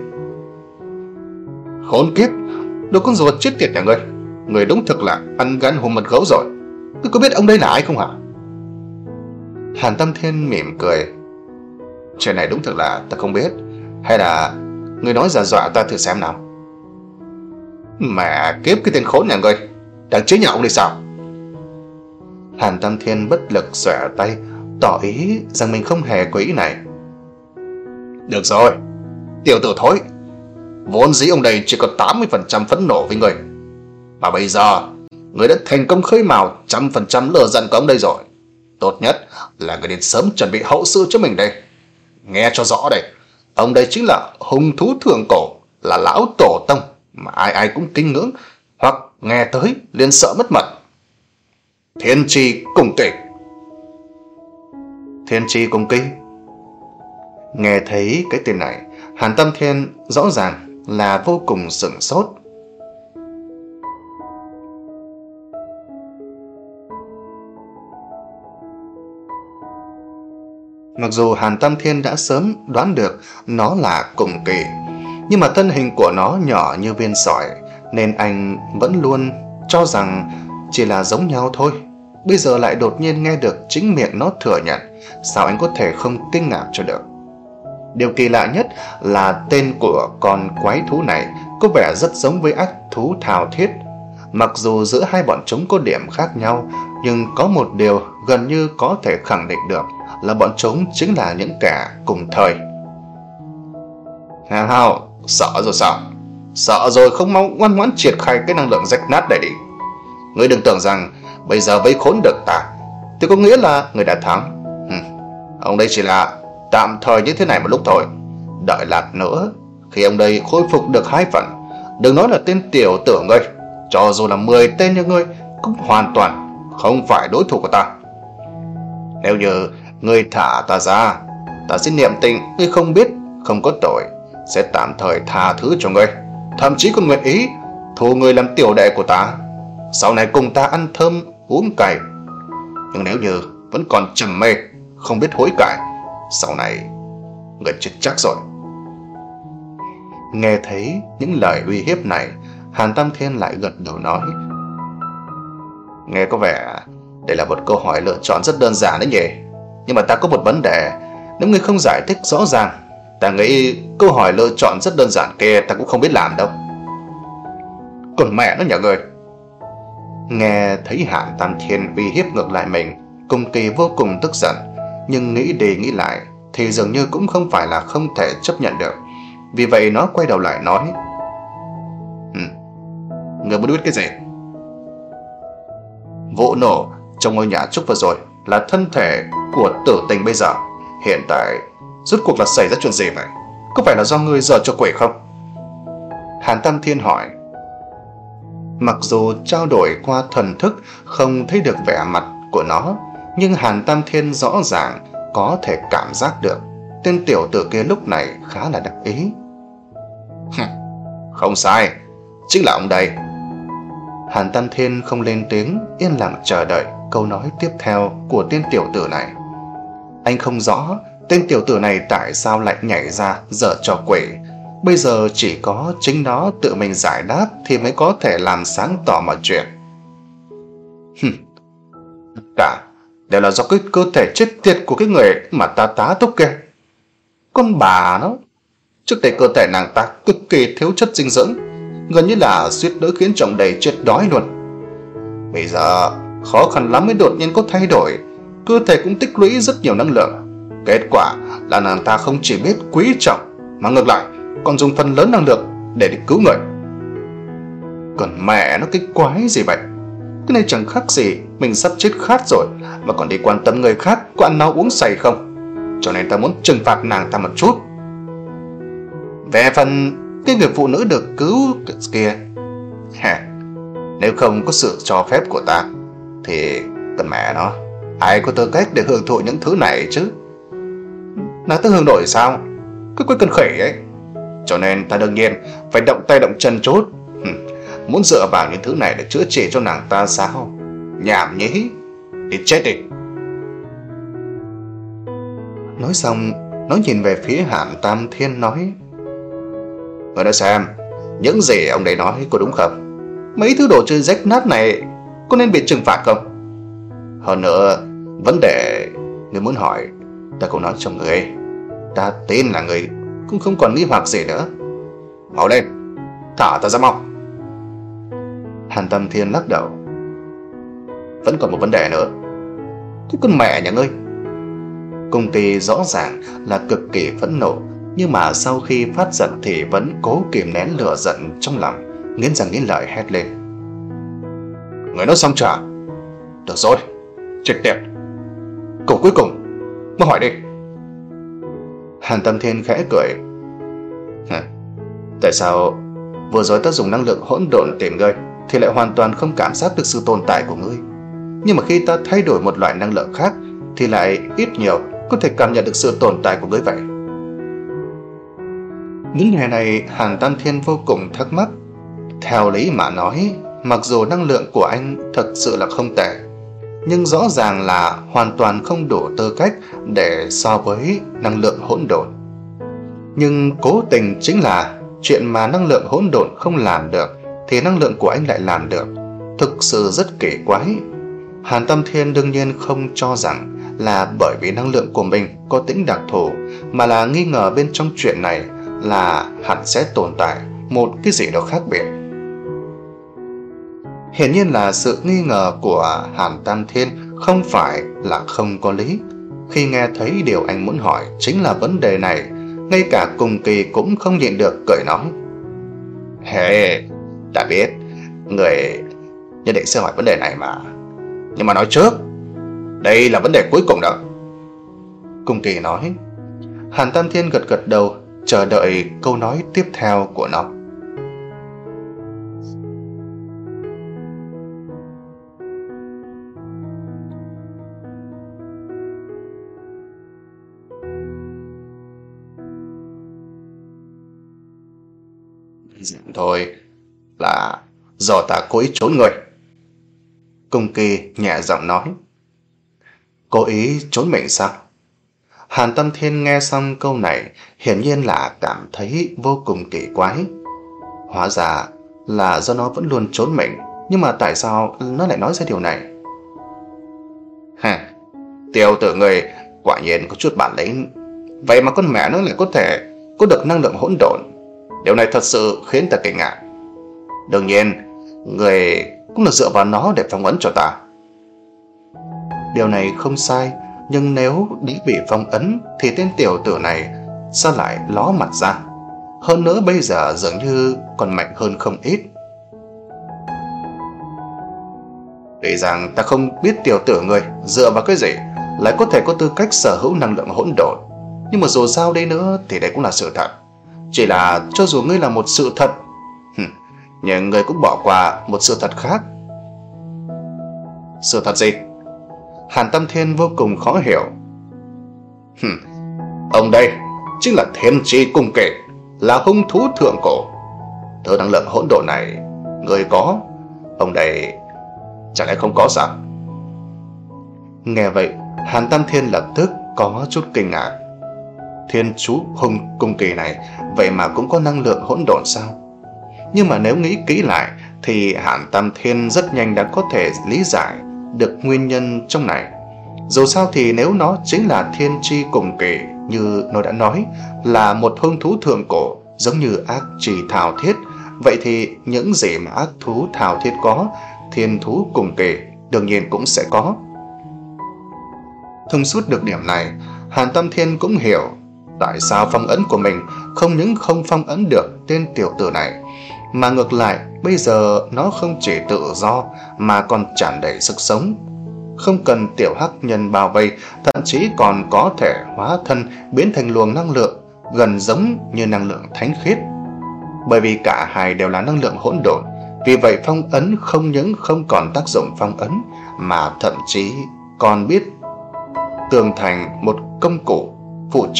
Khốn kiếp, đồ con ruột chết tiệt nhà ngươi. Người đúng thực là ăn gan hùm mật gấu rồi. Ngươi có biết ông đây là ai không hả? Hàn Tam Thiên mỉm cười. Chuyện này đúng thực là ta không biết. Hay là ngươi nói giả dọa ta thử xem nào? Mẹ kiếp cái tên khốn nhà ngươi, đang chế nhạo ông đây sao? Hàn Tam Thiên bất lực xòe tay, tỏ ý rằng mình không hề có ý này. Được rồi, tiểu tử thối, vốn dĩ ông đây chỉ có tám mươi phần trăm phẫn nộ với người, mà bây giờ người đã thành công khơi mào trăm phần trăm lửa giận của ông đây rồi. Tốt nhất là người nên sớm chuẩn bị hậu sự cho mình đây. Nghe cho rõ đây, ông đây chính là hung thú thượng cổ, là lão tổ tông mà ai ai cũng kính ngưỡng, hoặc nghe tới liền sợ mất mật. Thiên Tri Cung Kỳ. Thiên Tri Cung Kỳ. Nghe thấy cái tên này, Hàn Tam Thiên rõ ràng là vô cùng sửng sốt. Mặc dù Hàn Tam Thiên đã sớm đoán được nó là Cung Kỳ, nhưng mà thân hình của nó nhỏ như viên sỏi, nên anh vẫn luôn cho rằng chỉ là giống nhau thôi. Bây giờ lại đột nhiên nghe được chính miệng nó thừa nhận, sao anh có thể không kinh ngạc cho được. Điều kỳ lạ nhất là tên của con quái thú này có vẻ rất giống với ác thú thao thiết. Mặc dù giữa hai bọn chúng có điểm khác nhau, nhưng có một điều gần như có thể khẳng định được là bọn chúng chính là những kẻ cùng thời. Hào hào, sợ rồi sao? Sợ rồi không mau ngoan ngoãn triệt khai cái năng lượng rách nát này đi. Ngươi đừng tưởng rằng bây giờ vây khốn được ta thì có nghĩa là người đã thắng. ừ. Ông đây chỉ là tạm thời như thế này một lúc thôi. Đợi lát nữa, khi ông đây khôi phục được hai phần, đừng nói là tên tiểu tử ngươi, cho dù là mười tên như ngươi cũng hoàn toàn không phải đối thủ của ta. Nếu như ngươi thả ta ra, ta sẽ niệm tình ngươi không biết không có tội, sẽ tạm thời tha thứ cho ngươi, thậm chí còn nguyện ý thu ngươi làm tiểu đệ của ta, sau này cùng ta ăn thơm uống cay. Nhưng nếu như vẫn còn trầm mê, không biết hối cải, sau này người chết chắc rồi. Nghe thấy những lời uy hiếp này, Hàn Tam Thiên lại gật đầu nói. Nghe có vẻ đây là một câu hỏi lựa chọn rất đơn giản đấy nhỉ. Nhưng mà ta có một vấn đề, nếu ngươi không giải thích rõ ràng, ta nghĩ câu hỏi lựa chọn rất đơn giản kia ta cũng không biết làm đâu. Còn mẹ nó nhà ngươi. Nghe thấy Hàn Tam Thiên uy hiếp ngược lại mình, Cung Kỳ vô cùng tức giận, nhưng nghĩ đi nghĩ lại thì dường như cũng không phải là không thể chấp nhận được. Vì vậy nó quay đầu lại nói. Ừ, ngươi muốn biết cái gì? Vụ nổ trong ngôi nhà Trúc vừa rồi là thân thể của tử tình bây giờ. Hiện tại rốt cuộc là xảy ra chuyện gì vậy? Có phải là do ngươi giở cho quỷ không? Hàn Tam Thiên hỏi. Mặc dù trao đổi qua thần thức không thấy được vẻ mặt của nó, nhưng Hàn Tam Thiên rõ ràng có thể cảm giác được tên tiểu tử kia lúc này khá là đắc ý. Không sai, chính là ông đây. Hàn Tam Thiên không lên tiếng, yên lặng chờ đợi câu nói tiếp theo của tên tiểu tử này. Anh không rõ tên tiểu tử này tại sao lại nhảy ra giở trò quỷ. Bây giờ chỉ có chính nó tự mình giải đáp thì mới có thể làm sáng tỏ mọi chuyện. Tất cả đều là do cái cơ thể chết tiệt của cái người mà ta tá túc kia. Con bà nó, trước đây cơ thể nàng ta cực kỳ thiếu chất dinh dưỡng, gần như là suýt nữa khiến chồng đầy chết đói luôn. Bây giờ khó khăn lắm mới đột nhiên có thay đổi, cơ thể cũng tích lũy rất nhiều năng lượng. Kết quả là nàng ta không chỉ biết quý trọng, mà ngược lại còn dùng phần lớn năng lượng để đi cứu người. Còn mẹ nó cái quái gì vậy? Cái này chẳng khác gì mình sắp chết khát rồi mà còn đi quan tâm người khác có ăn no uống say không. Cho nên ta muốn trừng phạt nàng ta một chút. Về phần cái người phụ nữ được cứu kia, nếu không có sự cho phép của ta thì con mẹ nó, ai có tư cách để hưởng thụ những thứ này chứ? Nàng ta hưởng đổi sao? Cái quái con khỉ ấy. Cho nên ta đương nhiên phải động tay động chân chút. Muốn dựa vào những thứ này để chữa trị cho nàng ta sao? Nhảm nhí. Đi chết đi. Nói xong, nó nhìn về phía Hàn Tam Thiên nói: Người đã xem, những gì ông đấy nói có đúng không? Mấy thứ đồ chơi rách nát này có nên bị trừng phạt không? Hơn nữa, vấn đề người muốn hỏi, ta cũng nói cho người. Ta tin là người cũng không còn nghi hoặc gì nữa. Mau lên, thả ta ra mau. Hàn Tam Thiên lắc đầu: Vẫn còn một vấn đề nữa. Cái con mẹ nhà ngươi. Cung Kỳ rõ ràng là cực kỳ phẫn nộ, nhưng mà sau khi phát giận thì vẫn cố kìm nén lửa giận trong lòng, nghiến răng nghiến lợi hét lên: Người nói xong chưa? Được rồi, trực tiếp. Câu cuối cùng, mau hỏi đi. Hàn Tam Thiên khẽ cười: Tại sao vừa rồi ta dùng năng lượng hỗn độn tìm ngươi thì lại hoàn toàn không cảm giác được sự tồn tại của ngươi, nhưng mà khi ta thay đổi một loại năng lượng khác thì lại ít nhiều có thể cảm nhận được sự tồn tại của ngươi vậy? Những ngày này Hàn Tam Thiên vô cùng thắc mắc. Theo lý mà nói, mặc dù năng lượng của anh thật sự là không tệ, nhưng rõ ràng là hoàn toàn không đủ tư cách để so với năng lượng hỗn độn. Nhưng cố tình chính là chuyện mà năng lượng hỗn độn không làm được thì năng lượng của anh lại làm được, thực sự rất kỳ quái. Hàn Tam Thiên đương nhiên không cho rằng là bởi vì năng lượng của mình có tính đặc thù, mà là nghi ngờ bên trong chuyện này là hẳn sẽ tồn tại một cái gì đó khác biệt. Hiển nhiên là sự nghi ngờ của Hàn Tam Thiên không phải là không có lý. Khi nghe thấy điều anh muốn hỏi chính là vấn đề này, ngay cả Cung Kỳ cũng không nhịn được cười nói: Hey, đã biết người nhất định sẽ hỏi vấn đề này mà. Nhưng mà nói trước, đây là vấn đề cuối cùng đó. Cung Kỳ nói. Hàn Tam Thiên gật gật đầu, chờ đợi câu nói tiếp theo của nó. Thôi là do ta cố ý trốn người. Cung Kỳ nhẹ giọng nói. Cố ý trốn mình sao? Hàn Tam Thiên nghe xong câu này hiển nhiên là cảm thấy vô cùng kỳ quái. Hóa ra là do nó vẫn luôn trốn mình, nhưng mà tại sao nó lại nói ra điều này? Ha, tiểu tử người quả nhiên có chút bản lĩnh. Vậy mà con mẹ nó lại có thể có được năng lượng hỗn độn. Điều này thật sự khiến ta kinh ngạc. Đương nhiên, người cũng là dựa vào nó để phong ấn cho ta. Điều này không sai, nhưng nếu đã bị phong ấn thì tên tiểu tử này sao lại ló mặt ra? Hơn nữa bây giờ dường như còn mạnh hơn không ít. Tuy rằng ta không biết tiểu tử người dựa vào cái gì lại có thể có tư cách sở hữu năng lượng hỗn độn, nhưng mà dù sao đây nữa thì đây cũng là sự thật. Chỉ là cho dù ngươi là một sự thật, nhưng ngươi cũng bỏ qua một sự thật khác. Sự thật gì? Hàn Tam Thiên vô cùng khó hiểu. Ông đây chính là Thiên Tri Cung Kỳ, là hung thú thượng cổ. Thứ năng lượng hỗn độn này ngươi có, ông đây chẳng lẽ không có sao? Nghe vậy Hàn Tam Thiên lập tức có chút kinh ngạc. Thiên chú hung cung kỳ này vậy mà cũng có năng lượng hỗn độn sao? Nhưng mà nếu nghĩ kỹ lại thì Hàn Tam Thiên rất nhanh đã có thể lý giải được nguyên nhân trong này. Dù sao thì nếu nó chính là thiên tri cùng kỳ như nó đã nói, là một hung thú thượng cổ giống như ác trì thảo thiết, vậy thì những gì mà ác thú thảo thiết có, thiên thú cùng kỳ đương nhiên cũng sẽ có. Thông suốt được điểm này, Hàn Tam Thiên cũng hiểu tại sao phong ấn của mình không những không phong ấn được tên tiểu tử này, mà ngược lại bây giờ nó không chỉ tự do mà còn tràn đầy sức sống. Không cần tiểu hắc nhân bao vây, thậm chí còn có thể hóa thân biến thành luồng năng lượng gần giống như năng lượng thánh khiết. Bởi vì cả hai đều là năng lượng hỗn độn, vì vậy phong ấn không những không còn tác dụng phong ấn mà thậm chí còn biết tường thành một công cụ phụ trợ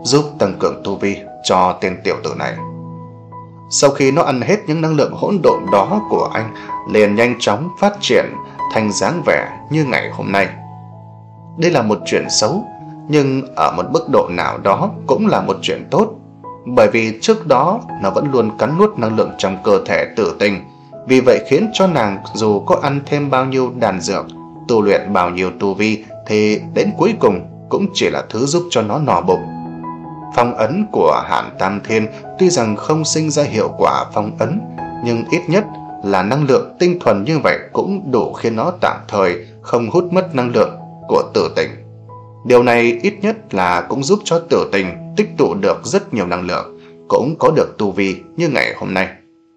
giúp tăng cường tu vi cho tên tiểu tử này. Sau khi nó ăn hết những năng lượng hỗn độn đó của anh, liền nhanh chóng phát triển thành dáng vẻ như ngày hôm nay. Đây là một chuyện xấu, nhưng ở một mức độ nào đó cũng là một chuyện tốt, bởi vì trước đó nó vẫn luôn cắn nuốt năng lượng trong cơ thể Tử Tình. Vì vậy khiến cho nàng dù có ăn thêm bao nhiêu đan dược, tu luyện bao nhiêu tu vi, thì đến cuối cùng cũng chỉ là thứ giúp cho nó no bụng. Phong ấn của Hàn Tam Thiên tuy rằng không sinh ra hiệu quả phong ấn, nhưng ít nhất là năng lượng tinh thuần như vậy cũng đủ khiến nó tạm thời không hút mất năng lượng của Tử Tình. Điều này ít nhất là cũng giúp cho Tử Tình tích tụ được rất nhiều năng lượng, cũng có được tu vi như ngày hôm nay.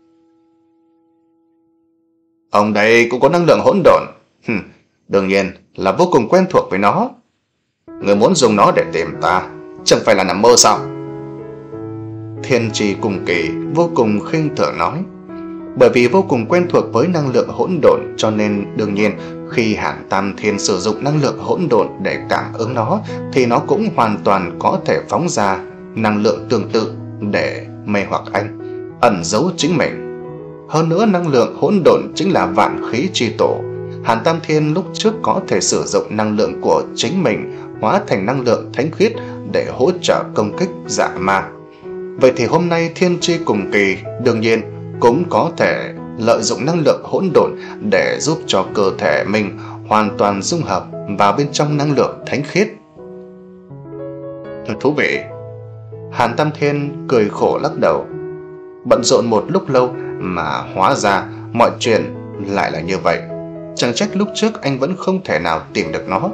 Ông đây cũng có năng lượng hỗn độn, Hừm, đương nhiên là vô cùng quen thuộc với nó. Người muốn dùng nó để tìm ta, chẳng phải là nằm mơ sao? Thiên Trì Cùng Kỳ vô cùng khinh thường nói. Bởi vì vô cùng quen thuộc với năng lượng hỗn độn, cho nên đương nhiên khi Hàn Tam Thiên sử dụng năng lượng hỗn độn để cảm ứng nó, thì nó cũng hoàn toàn có thể phóng ra năng lượng tương tự để mê hoặc anh, ẩn giấu chính mình. Hơn nữa, năng lượng hỗn độn chính là vạn khí chi tổ. Hàn Tam Thiên lúc trước có thể sử dụng năng lượng của chính mình hóa thành năng lượng thánh khiết để hỗ trợ công kích dạ ma. Vậy thì hôm nay Thiên Tri Cùng Kỳ đương nhiên cũng có thể lợi dụng năng lượng hỗn độn để giúp cho cơ thể mình hoàn toàn dung hợp vào bên trong năng lượng thánh khiết. Thật thú vị. Hàn Tam Thiên cười khổ lắc đầu. Bận rộn một lúc lâu mà hóa ra mọi chuyện lại là như vậy. Chẳng trách lúc trước anh vẫn không thể nào tìm được nó.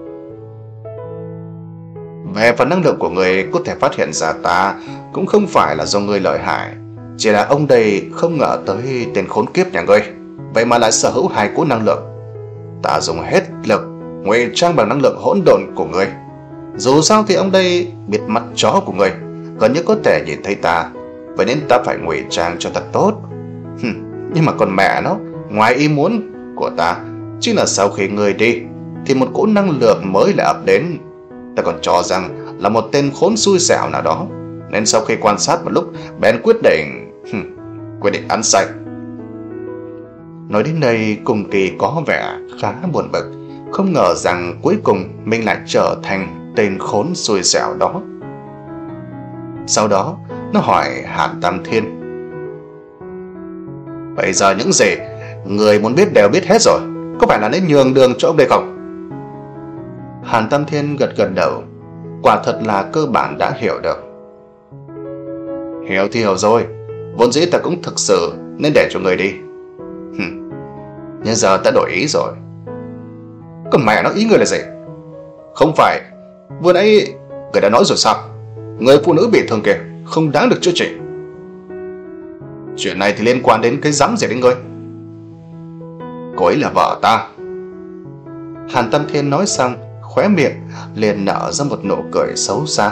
Về phần năng lượng của người có thể phát hiện ra ta cũng không phải là do người lợi hại, chỉ là ông đây không ngờ tới tên khốn kiếp nhà ngươi vậy mà lại sở hữu hai cỗ năng lượng. Ta dùng hết lực ngụy trang bằng năng lượng hỗn độn của ngươi. Dù sao thì ông đây biết mắt chó của ngươi, gần như có thể nhìn thấy ta, vậy nên ta phải ngụy trang cho thật tốt. Hừm, nhưng mà còn mẹ nó, ngoài ý muốn của ta chính là sau khi ngươi đi thì một cỗ năng lượng mới lại ập đến. Ta còn cho rằng là một tên khốn xui xẻo nào đó, nên sau khi quan sát một lúc bèn quyết định hừm, quyết định ăn sạch. Nói đến đây, Cùng Kỳ có vẻ khá buồn bực, không ngờ rằng cuối cùng mình lại trở thành tên khốn xui xẻo đó. Sau đó nó hỏi Hàn Tam Thiên: Bây giờ những gì người muốn biết đều biết hết rồi, có phải là nên nhường đường cho ông đây không? Hàn Tam Thiên gật gật đầu, quả thật là cơ bản đã hiểu được. Hiểu thì hiểu rồi, vốn dĩ ta cũng thực sự nên để cho người đi. Hừm, nhưng giờ ta đổi ý rồi. Còn mẹ nó, ý người là gì? Không phải vừa nãy người đã nói rồi sao? Người phụ nữ bị thương kìa không đáng được chữa trị. Chuyện này thì liên quan đến cái rắm gì đến ngươi? Cô ấy là vợ ta. Hàn Tam Thiên nói xong, khóe miệng liền nở ra một nụ cười xấu xa.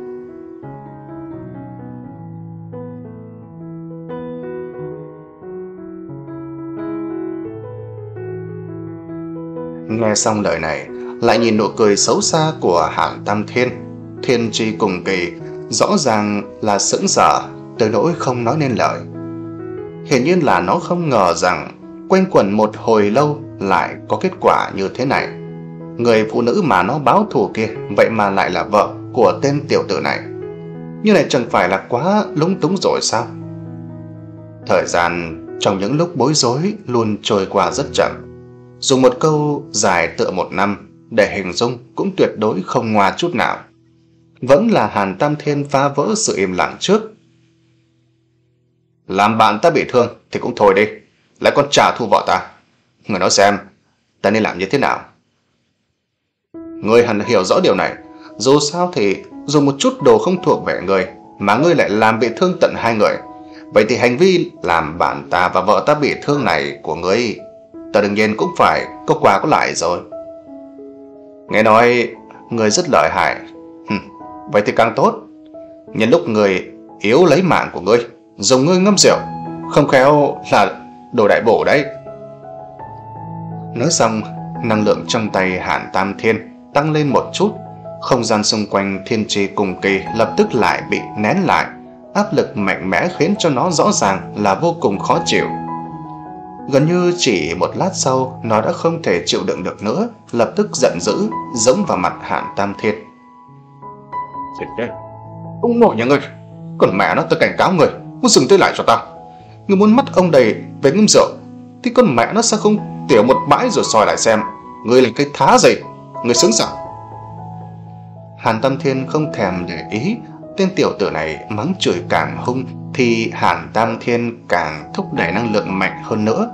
Nghe xong lời này, lại nhìn nụ cười xấu xa của Hàn Tam Thiên, Thiên Tri Cùng Kỳ rõ ràng là sững sờ tới nỗi không nói nên lời. Hiển nhiên là nó không ngờ rằng quanh quẩn một hồi lâu lại có kết quả như thế này. Người phụ nữ mà nó báo thù kia vậy mà lại là vợ của tên tiểu tử này. Như này chẳng phải là quá lúng túng rồi sao? Thời gian trong những lúc bối rối luôn trôi qua rất chậm. Dùng một câu dài tựa một năm để hình dung cũng tuyệt đối không ngoa chút nào. Vẫn là Hàn Tam Thiên phá vỡ sự im lặng trước. Làm bạn ta bị thương thì cũng thôi đi, lại còn trả thù vợ ta. Người nói xem ta nên làm như thế nào? Ngươi hẳn hiểu rõ điều này. Dù sao thì dùng một chút đồ không thuộc về ngươi mà ngươi lại làm bị thương tận hai người, vậy thì hành vi làm bạn ta và vợ ta bị thương này của ngươi, ta đương nhiên cũng phải có qua có lại rồi. Nghe nói ngươi rất lợi hại. Hừm, vậy thì càng tốt. Nhân lúc người yếu lấy mạng của ngươi, dùng ngươi ngâm rượu, không khéo là đồ đại bổ đấy. Nói xong, năng lượng trong tay Hàn Tam Thiên tăng lên một chút, Không gian xung quanh Thiên Trì Cùng Kỳ lập tức lại bị nén lại. Áp lực mạnh mẽ khiến cho nó rõ ràng là vô cùng khó chịu. Gần như chỉ một lát sau, nó đã không thể chịu đựng được nữa, lập tức giận dữ, giẫm vào mặt Hàn Tam Thiên. Chết đấy, ông nội nhà ngươi, còn mẹ nó, tôi cảnh cáo người, muốn dừng tay lại cho tao. Người muốn mắt ông đầy về ngâm rượu, thì con mẹ nó sẽ không tiểu một bãi rồi soi lại xem ngươi là cái thá gì, ngươi xứng sao? Hàn Tam Thiên không thèm để ý, tên tiểu tử này mắng chửi càng hung thì Hàn Tam Thiên càng thúc đẩy năng lượng mạnh hơn nữa.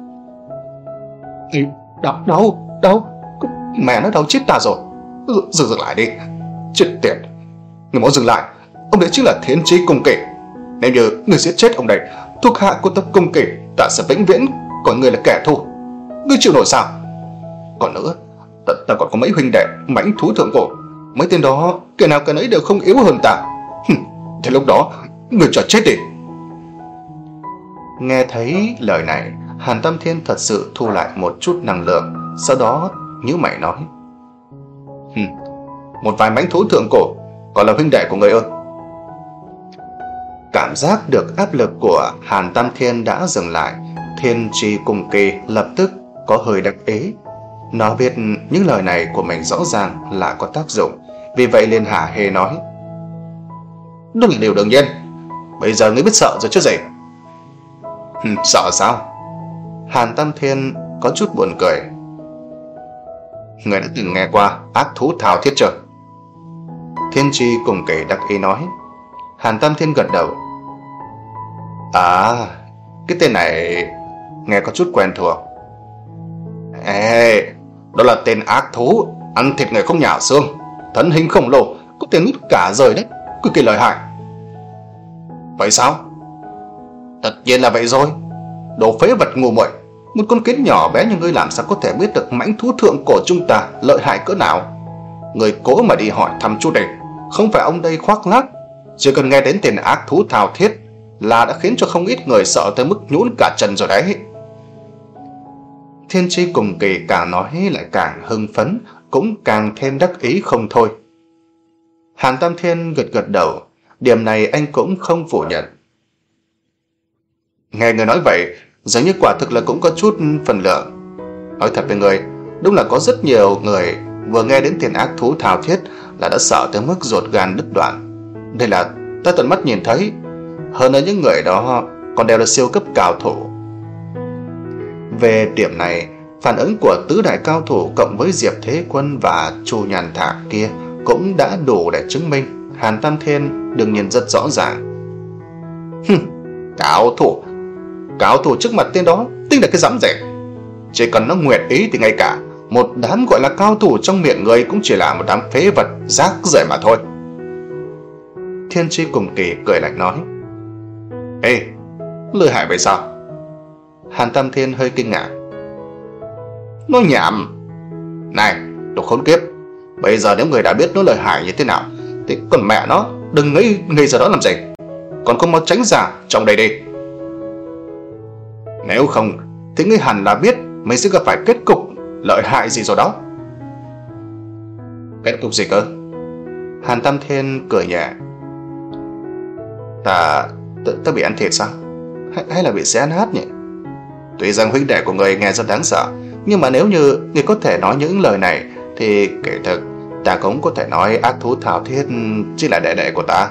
Đau, đau, đau, mẹ nó đau chết ta rồi. Dừng dừng lại đi, chết tiệt. Người mau dừng lại, ông đấy chính là Thiên Trì Cùng Kỳ. Nếu như người giết chết ông đấy, thuộc hạ của tập Cùng Kỳ ta sẽ vĩnh viễn coi người là kẻ thù. Ngươi chịu nổi sao? Còn nữa, ta, ta còn có mấy huynh đệ mãnh thú thượng cổ, mấy tên đó kẻ nào kẻ nấy đều không yếu hơn ta. Thế lúc đó người cho chết đi. Nghe thấy lời này, Hàn Tam Thiên thật sự thu lại một chút năng lượng, sau đó nhíu mày nói: một vài mãnh thú thượng cổ còn là huynh đệ của người ơi. Cảm giác được áp lực của Hàn Tam Thiên đã dừng lại, Thiên Trì Cùng Kỳ lập tức có hơi đắc ý. Nó biết những lời này của mình rõ ràng là có tác dụng, vì vậy liền hả hê nói: đó là điều đương nhiên, bây giờ ngươi biết sợ rồi chứ gì. Sợ sao? Hàn Tam Thiên có chút buồn cười. Ngươi đã từng nghe qua ác thú thao thiết chưa? Thiên Trì Cùng Kỳ đắc ý nói. Hàn Tam Thiên gật đầu. À, cái tên này nghe có chút quen thuộc. Ê, đó là tên ác thú ăn thịt người không nhả xương, thân hình khổng lồ, có thể nuốt cả rời đấy, cực kỳ lợi hại. Vậy sao? Tất nhiên là vậy rồi. Đồ phế vật ngu muội, một con kiến nhỏ bé như ngươi làm sao có thể biết được mãnh thú thượng cổ chúng ta lợi hại cỡ nào? Người cố mà đi hỏi thăm chút đây, không phải ông đây khoác lác. Chỉ cần nghe đến tên ác thú thao thiết là đã khiến cho không ít người sợ tới mức nhũn cả chân rồi đấy. Thiên Trì Cùng Kỳ càng nói lại càng hưng phấn, cũng càng thêm đắc ý không thôi. Hàn Tam Thiên gật gật đầu, điểm này anh cũng không phủ nhận. Nghe người nói vậy, dường như quả thực là cũng có chút phần lượng. Nói thật với người, đúng là có rất nhiều người vừa nghe đến tên ác thú thao thiết là đã sợ tới mức ruột gan đứt đoạn. Đây là ta tận mắt nhìn thấy. Hơn nữa những người đó còn đều là siêu cấp cao thủ. Về điểm này, phản ứng của tứ đại cao thủ cộng với Diệp Thế Quân và Chu Nhàn Thạc kia cũng đã đủ để chứng minh Hàn Tam Thiên đương nhiên rất rõ ràng. Hừm, cao thủ, cao thủ trước mặt tên đó tính là cái dám rẻ. Chỉ cần nó nguyện ý thì ngay cả một đám gọi là cao thủ trong miệng người cũng chỉ là một đám phế vật rác rưởi mà thôi. Thiên Trì Cùng Kỳ cười lạnh nói. Ê, lợi hại vậy sao? Hàn Tam Thiên hơi kinh ngạc. Nó nhảm. Này, đồ khốn kiếp, bây giờ nếu người đã biết nó lợi hại như thế nào thì còn mẹ nó đừng ngây ngây ra đó làm gì, còn không mau tránh ra trong đây đi. Nếu không thì ngươi hẳn là biết mình sẽ gặp phải kết cục lợi hại gì rồi đó. Kết cục gì cơ? Hàn Tam Thiên cười nhẹ. Ta, ta, ta bị ăn thịt sao? Hay, hay là bị xé nát nhỉ? Tuy rằng huynh đệ của người nghe rất đáng sợ, nhưng mà nếu như người có thể nói những lời này thì kể thực ta cũng có thể nói ác thú thao thiết chỉ là đệ đệ của ta.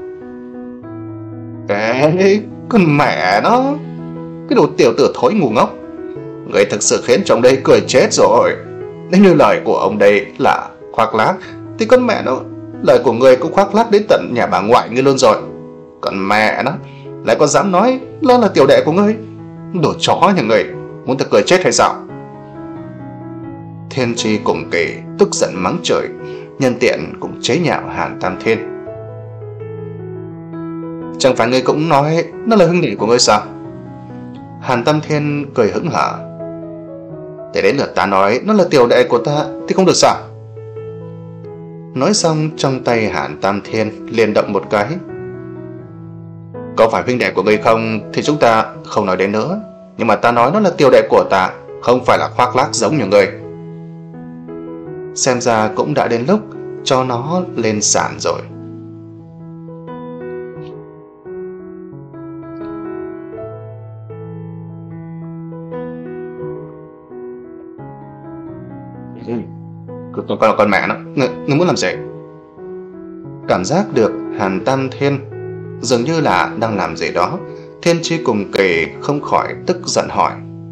Cái con mẹ nó, cái đồ tiểu tử thối ngu ngốc, người thực sự khiến cho ông đây cười chết rồi. Nếu như lời của ông đây là khoác lác thì con mẹ nó, lời của người cũng khoác lác đến tận nhà bà ngoại ngươi luôn rồi. Còn mẹ nó lại còn dám nói nó là tiểu đệ của ngươi. Đồ chó nhà người, muốn ta cười chết hay sao? Thiên Trì Cùng Kỳ tức giận mắng chửi, nhân tiện cũng chế nhạo Hàn Tam Thiên. Chẳng phải ngươi cũng nói nó là huynh đệ của ngươi sao? Hàn Tam Thiên cười hững hờ. Để đến lượt ta nói nó là tiểu đệ của ta thì không được sao? Nói xong, trong tay Hàn Tam Thiên liền động một cái. Có phải huynh đệ của ngươi không thì chúng ta không nói đến nữa, nhưng mà ta nói nó là tiểu đệ của ta, không phải là khoác lác giống như ngươi. Xem ra cũng đã đến lúc cho nó lên sàn rồi. Con con con mẹ nó, ngươi, ngươi muốn làm gì? Cảm giác được Hàn Tam Thiên dường như là đang làm gì đó, Thiên Tri Cùng Kỳ không khỏi tức giận hỏi.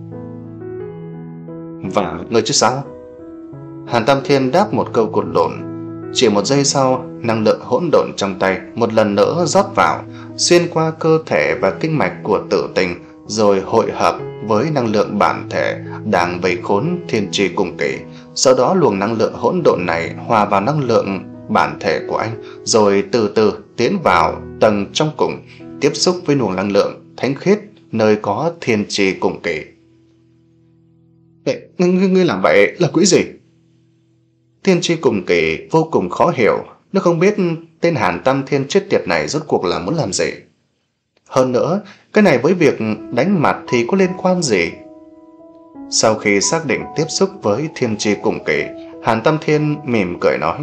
Và ngươi chứ sao? Hàn Tam Thiên đáp một câu cột lộn. Chỉ một giây sau, năng lượng hỗn độn trong tay một lần nữa rót vào, xuyên qua cơ thể và kinh mạch của Tử Tình, rồi hội hợp với năng lượng bản thể đang vây khốn Thiên Tri Cùng Kỳ. Sau đó luồng năng lượng hỗn độn này hòa vào năng lượng bản thể của anh, rồi từ từ tiến vào tầng trong cùng, tiếp xúc với luồng năng lượng thánh khiết nơi có Thiên Tri Cùng Kỳ. Ngươi, ngươi làm vậy là quỷ gì? Thiên Tri Cùng Kỳ vô cùng khó hiểu, nó không biết tên Hàn Tam Thiên chết tiệt này rốt cuộc là muốn làm gì. Hơn nữa, cái này với việc đánh mặt thì có liên quan gì? Sau khi xác định tiếp xúc với Thiên Tri Cùng Kỳ, Hàn Tam Thiên mỉm cười nói: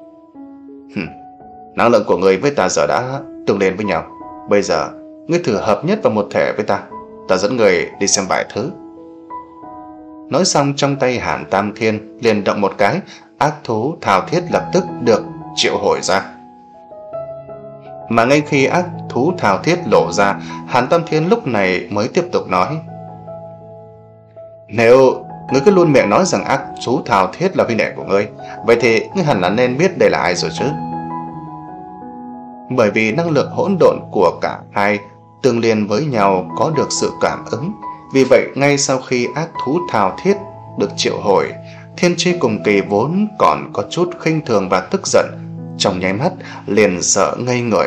năng lượng của người với ta giờ đã tương liên với nhau. Bây giờ, ngươi thử hợp nhất vào một thể với ta. Ta dẫn người đi xem vài thứ. Nói xong, trong tay Hàn Tam Thiên liền động một cái, ác thú thao thiết lập tức được triệu hồi ra. Mà ngay khi ác thú thao thiết lộ ra, Hàn Tam Thiên lúc này mới tiếp tục nói: nếu ngươi cứ luôn miệng nói rằng ác thú thao thiết là huynh đệ của ngươi, vậy thì ngươi hẳn là nên biết đây là ai rồi chứ. Bởi vì năng lượng hỗn độn của cả hai tương liên với nhau có được sự cảm ứng, vì vậy ngay sau khi ác thú thao thiết được triệu hồi, Thiên Tri Cùng Kỳ vốn còn có chút khinh thường và tức giận, trong nháy mắt liền sợ ngây người.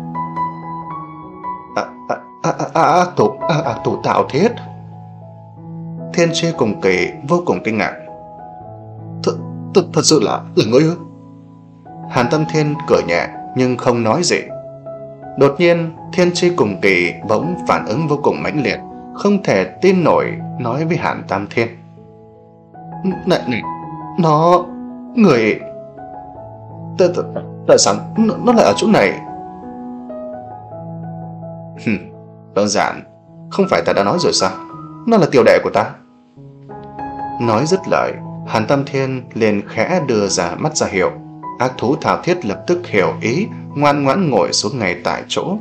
À, à, à, à, ác thú à, ác thú thao thiết. Thiên Tri Cùng Kỳ vô cùng kinh ngạc. Thật, thật, thật sự là là ngươi ư? Hàn Tam Thiên cười nhẹ nhưng không nói gì. Đột nhiên, Thiên Tri Cùng Kỳ bỗng phản ứng vô cùng mãnh liệt, không thể tin nổi nói với Hàn Tam Thiên: Này, này, nó... người... Tại, tại, tại sao nó, nó lại ở chỗ này? Đơn giản, không phải ta đã nói rồi sao? Nó là tiểu đệ của ta. Nói dứt lời, Hàn Tam Thiên liền khẽ đưa ra mắt ra hiệu. Ác thú thao thiết lập tức hiểu ý, ngoan ngoãn ngồi xuống ngay tại chỗ.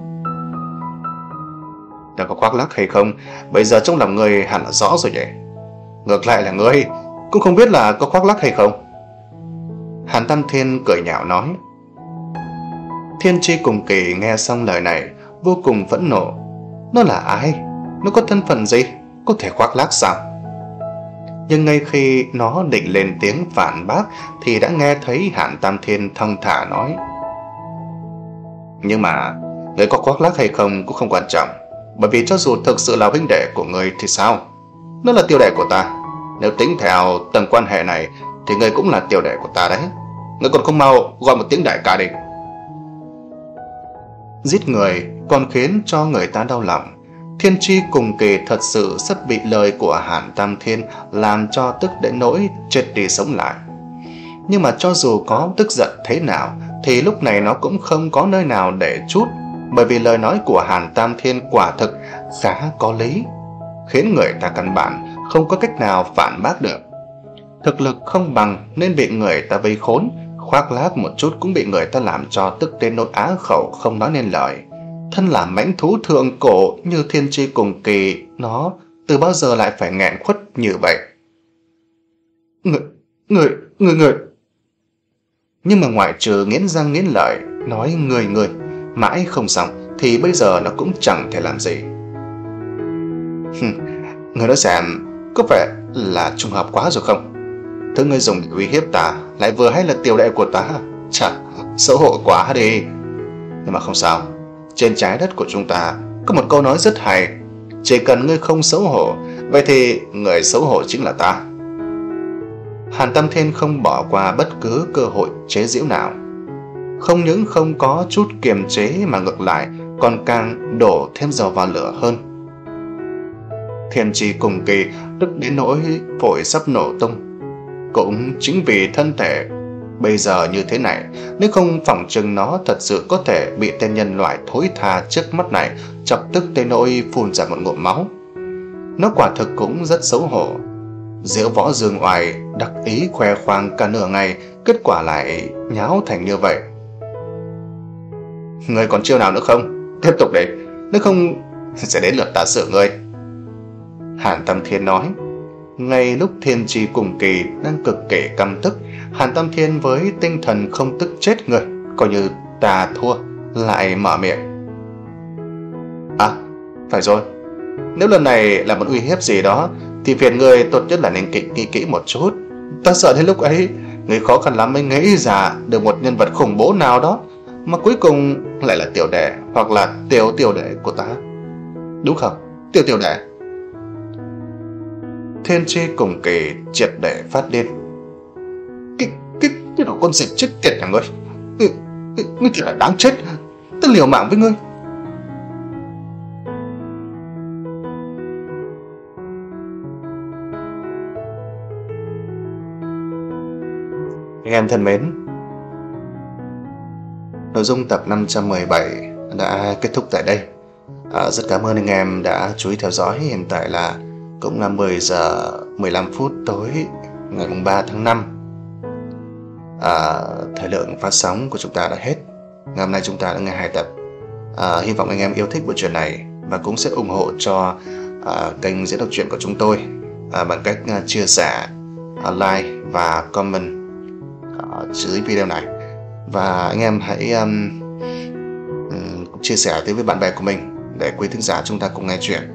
Ta có khoác lác hay không, bây giờ trong lòng người hẳn là rõ rồi nhỉ. Ngược lại là ngươi cũng không biết là có khoác lác hay không. Hàn Tam Thiên cười nhạo nói. Thiên Tri Cùng Kỳ nghe xong lời này vô cùng phẫn nộ. Nó là ai? Nó có thân phận gì? Có thể khoác lác sao? Nhưng ngay khi nó định lên tiếng phản bác thì đã nghe thấy Hàn Tam Thiên thong thả nói: nhưng mà người có khoác lác hay không cũng không quan trọng, bởi vì cho dù thực sự là huynh đệ của người thì sao? Nó là tiểu đệ của ta. Nếu tính theo tầng quan hệ này thì người cũng là tiểu đệ của ta đấy. Người còn không mau gọi một tiếng đại ca đi. Giết người còn khiến cho người ta đau lòng. Thiên Tri Cùng Kỳ thật sự rất bị lời của Hàn Tam Thiên làm cho tức đến nỗi chết đi sống lại. Nhưng mà cho dù có tức giận thế nào thì lúc này nó cũng không có nơi nào để trút, bởi vì lời nói của Hàn Tam Thiên quả thực khá có lý, khiến người ta căn bản không có cách nào phản bác được. Thực lực không bằng nên bị người ta vây khốn, khoác lác một chút cũng bị người ta làm cho tức đến nỗi á khẩu không nói nên lời. Thân là mãnh thú thượng cổ như Thiên Tri Cùng Kỳ, nó từ bao giờ lại phải nghẹn khuất như vậy? Người, người, người, người. Nhưng mà ngoại trừ nghiến răng nghiến lợi nói người người mãi không xong thì bây giờ nó cũng chẳng thể làm gì. Người nói xem có phải là trùng hợp quá rồi không? Thứ ngươi dùng để uy hiếp ta lại vừa hay là tiểu đệ của ta. Chà, xấu hổ quá đi. Nhưng mà không sao, trên trái đất của chúng ta có một câu nói rất hay: chỉ cần ngươi không xấu hổ, vậy thì người xấu hổ chính là ta. Hàn Tam Thiên không bỏ qua bất cứ cơ hội chế giễu nào. Không những không có chút kiềm chế mà ngược lại còn càng đổ thêm dầu vào lửa hơn. Thiên Tri Cùng Kỳ tức đến nỗi phổi sắp nổ tung. Cũng chính vì thân thể Bây giờ như thế này, nếu không phỏng chừng nó thật sự có thể bị tên nhân loại thối tha trước mắt này chọc tức tới nỗi phun ra một ngụm máu. Nó quả thực cũng rất xấu hổ. Diễu Võ Dương Oai đắc ý khoe khoang cả nửa ngày, kết quả lại nháo thành như vậy. Ngươi còn chiêu nào nữa không? Tiếp tục đi, nếu không sẽ đến lượt ta xử ngươi. Hàn Tam Thiên nói. Ngay lúc Thiên Chi cùng Kỳ đang cực kỳ căm tức, Hàn Tam Thiên với tinh thần không tức chết người, coi như ta thua, lại mở miệng. À, phải rồi, nếu lần này là một uy hiếp gì đó thì phiền ngươi tốt nhất là nên kỹ kỹ kỹ một chút. Ta sợ đến lúc ấy ngươi khó khăn lắm mới nghĩ ra được một nhân vật khủng bố nào đó, mà cuối cùng lại là tiểu đệ hoặc là tiểu tiểu đệ của ta. Đúng không, tiểu tiểu đệ? Thiên Chi cùng Kỳ triệt để phát điên. Cái, cái, cái đồ con dịch chết tiệt nhà ngươi, ngươi, ngươi, ngươi thật là đáng chết, ta liều mạng với ngươi. Anh em thân mến, nội dung tập năm trăm mười bảy đã kết thúc tại đây. À, rất cảm ơn anh em đã chú ý theo dõi. Hiện tại là cũng là mười giờ mười lăm phút tối ngày ba tháng năm. À, thời lượng phát sóng của chúng ta đã hết. Ngày hôm nay chúng ta đã nghe hai tập. À, hy vọng anh em yêu thích bộ truyện này và cũng sẽ ủng hộ cho à, kênh diễn đọc truyện của chúng tôi à, bằng cách à, chia sẻ, à, like và comment ở dưới video này. Và anh em hãy um, um, chia sẻ tới với bạn bè của mình để quý thính giả chúng ta cùng nghe chuyện.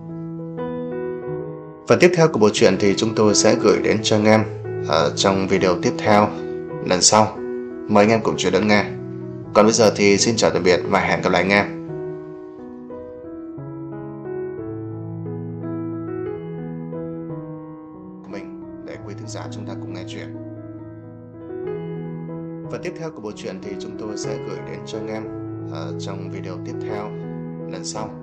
Phần tiếp theo của bộ truyện thì chúng tôi sẽ gửi đến cho anh em ở trong video tiếp theo lần sau. Mời anh em cùng chờ đón nghe. Còn bây giờ thì xin chào tạm biệt và hẹn gặp lại anh em. Mình để quý thính giả chúng ta cùng nghe chuyện. Phần tiếp theo của bộ truyện thì chúng tôi sẽ gửi đến cho anh em ở trong video tiếp theo lần sau.